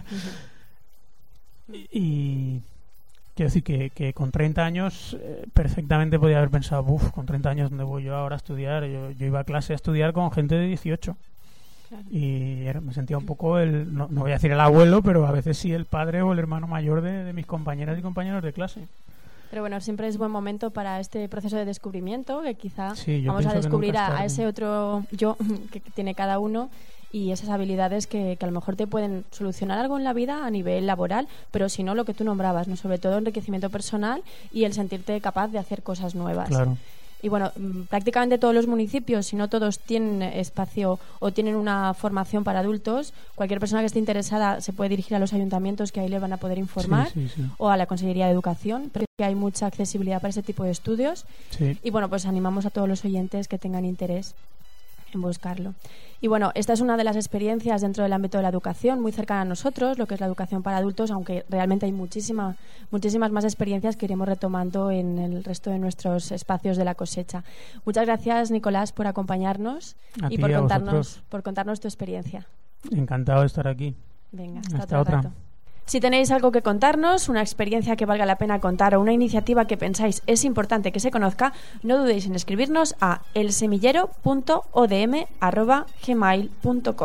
J: Y quiero decir que, que con treinta años eh, perfectamente podía haber pensado, uff, con treinta años, ¿dónde voy yo ahora a estudiar? Yo, yo iba a clase a estudiar con gente de dieciocho. Y era, me sentía un poco el, no, no voy a decir el abuelo, pero a veces sí el padre o el hermano mayor de, de mis compañeras y compañeros de clase.
E: Pero bueno, siempre es buen momento para este proceso de descubrimiento, que quizá
J: sí,
E: vamos a descubrir a, a ese otro yo que tiene cada uno, y esas habilidades que, que a lo mejor te pueden solucionar algo en la vida a nivel laboral, pero si no, lo que tú nombrabas, ¿no? Sobre todo enriquecimiento personal y el sentirte capaz de hacer cosas nuevas.
J: Claro.
E: Y bueno, prácticamente todos los municipios, si no todos, tienen espacio o tienen una formación para adultos. Cualquier persona que esté interesada se puede dirigir a los ayuntamientos, que ahí le van a poder informar,
J: sí, sí, sí.
E: o a la Consejería de Educación, porque hay mucha accesibilidad para ese tipo de estudios.
J: Sí.
E: Y bueno, pues animamos a todos los oyentes que tengan interés en buscarlo. Y bueno, esta es una de las experiencias dentro del ámbito de la educación muy cercana a nosotros, lo que es la educación para adultos, aunque realmente hay muchísima, muchísimas más experiencias que iremos retomando en el resto de nuestros espacios de La Cosecha. Muchas gracias, Nicolás, por acompañarnos
J: a
E: y
J: ti,
E: por
J: a
E: contarnos,
J: vosotros.
E: por contarnos tu experiencia.
J: Encantado de estar aquí.
E: Venga, hasta,
J: hasta
E: otro
J: otra.
E: rato. Si tenéis algo que contarnos, una experiencia que valga la pena contar o una iniciativa que pensáis es importante que se conozca, no dudéis en escribirnos a elsemillero punto o d m arroba gmail punto com.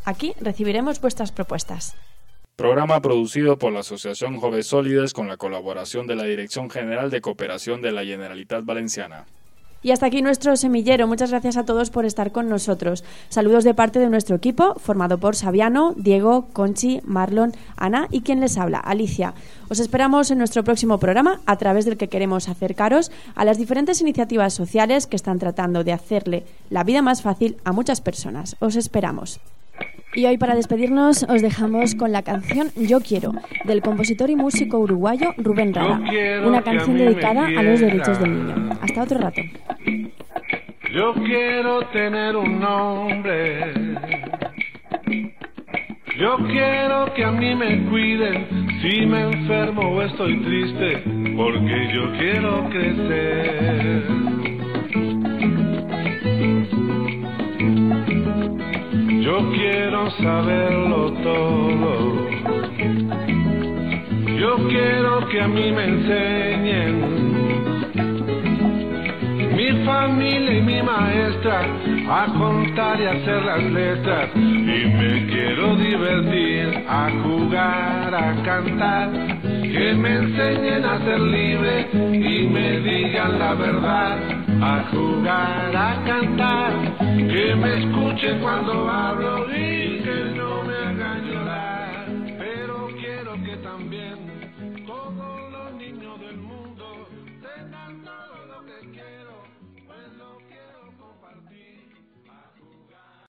E: Aquí recibiremos vuestras propuestas.
A: Programa producido por la Asociación Joves Sòlides con la colaboración de la Dirección General de Cooperación de la Generalitat Valenciana.
E: Y hasta aquí nuestro semillero. Muchas gracias a todos por estar con nosotros. Saludos de parte de nuestro equipo, formado por Sabiano, Diego, Conchi, Marlon, Ana y quien les habla, Alicia. Os esperamos en nuestro próximo programa, a través del que queremos acercaros a las diferentes iniciativas sociales que están tratando de hacerle la vida más fácil a muchas personas. Os esperamos. Y hoy, para despedirnos, os dejamos con la canción Yo Quiero, del compositor y músico uruguayo Rubén Rada, una canción dedicada a los derechos del niño. Hasta otro rato.
K: Yo quiero tener un nombre, yo quiero que a mí me cuiden si me enfermo o estoy triste, porque yo quiero crecer. Yo quiero saberlo todo. Yo quiero que a mí me enseñen mi familia y mi maestra a contar y hacer las letras. Y me quiero divertir, a jugar, a cantar. Que me enseñen a ser libre y me digan la verdad. A jugar, a cantar. Que me escuchen cuando hablo y que no me hagan llorar. Pero quiero que también todos los niños del mundo tengan todo lo que quieren.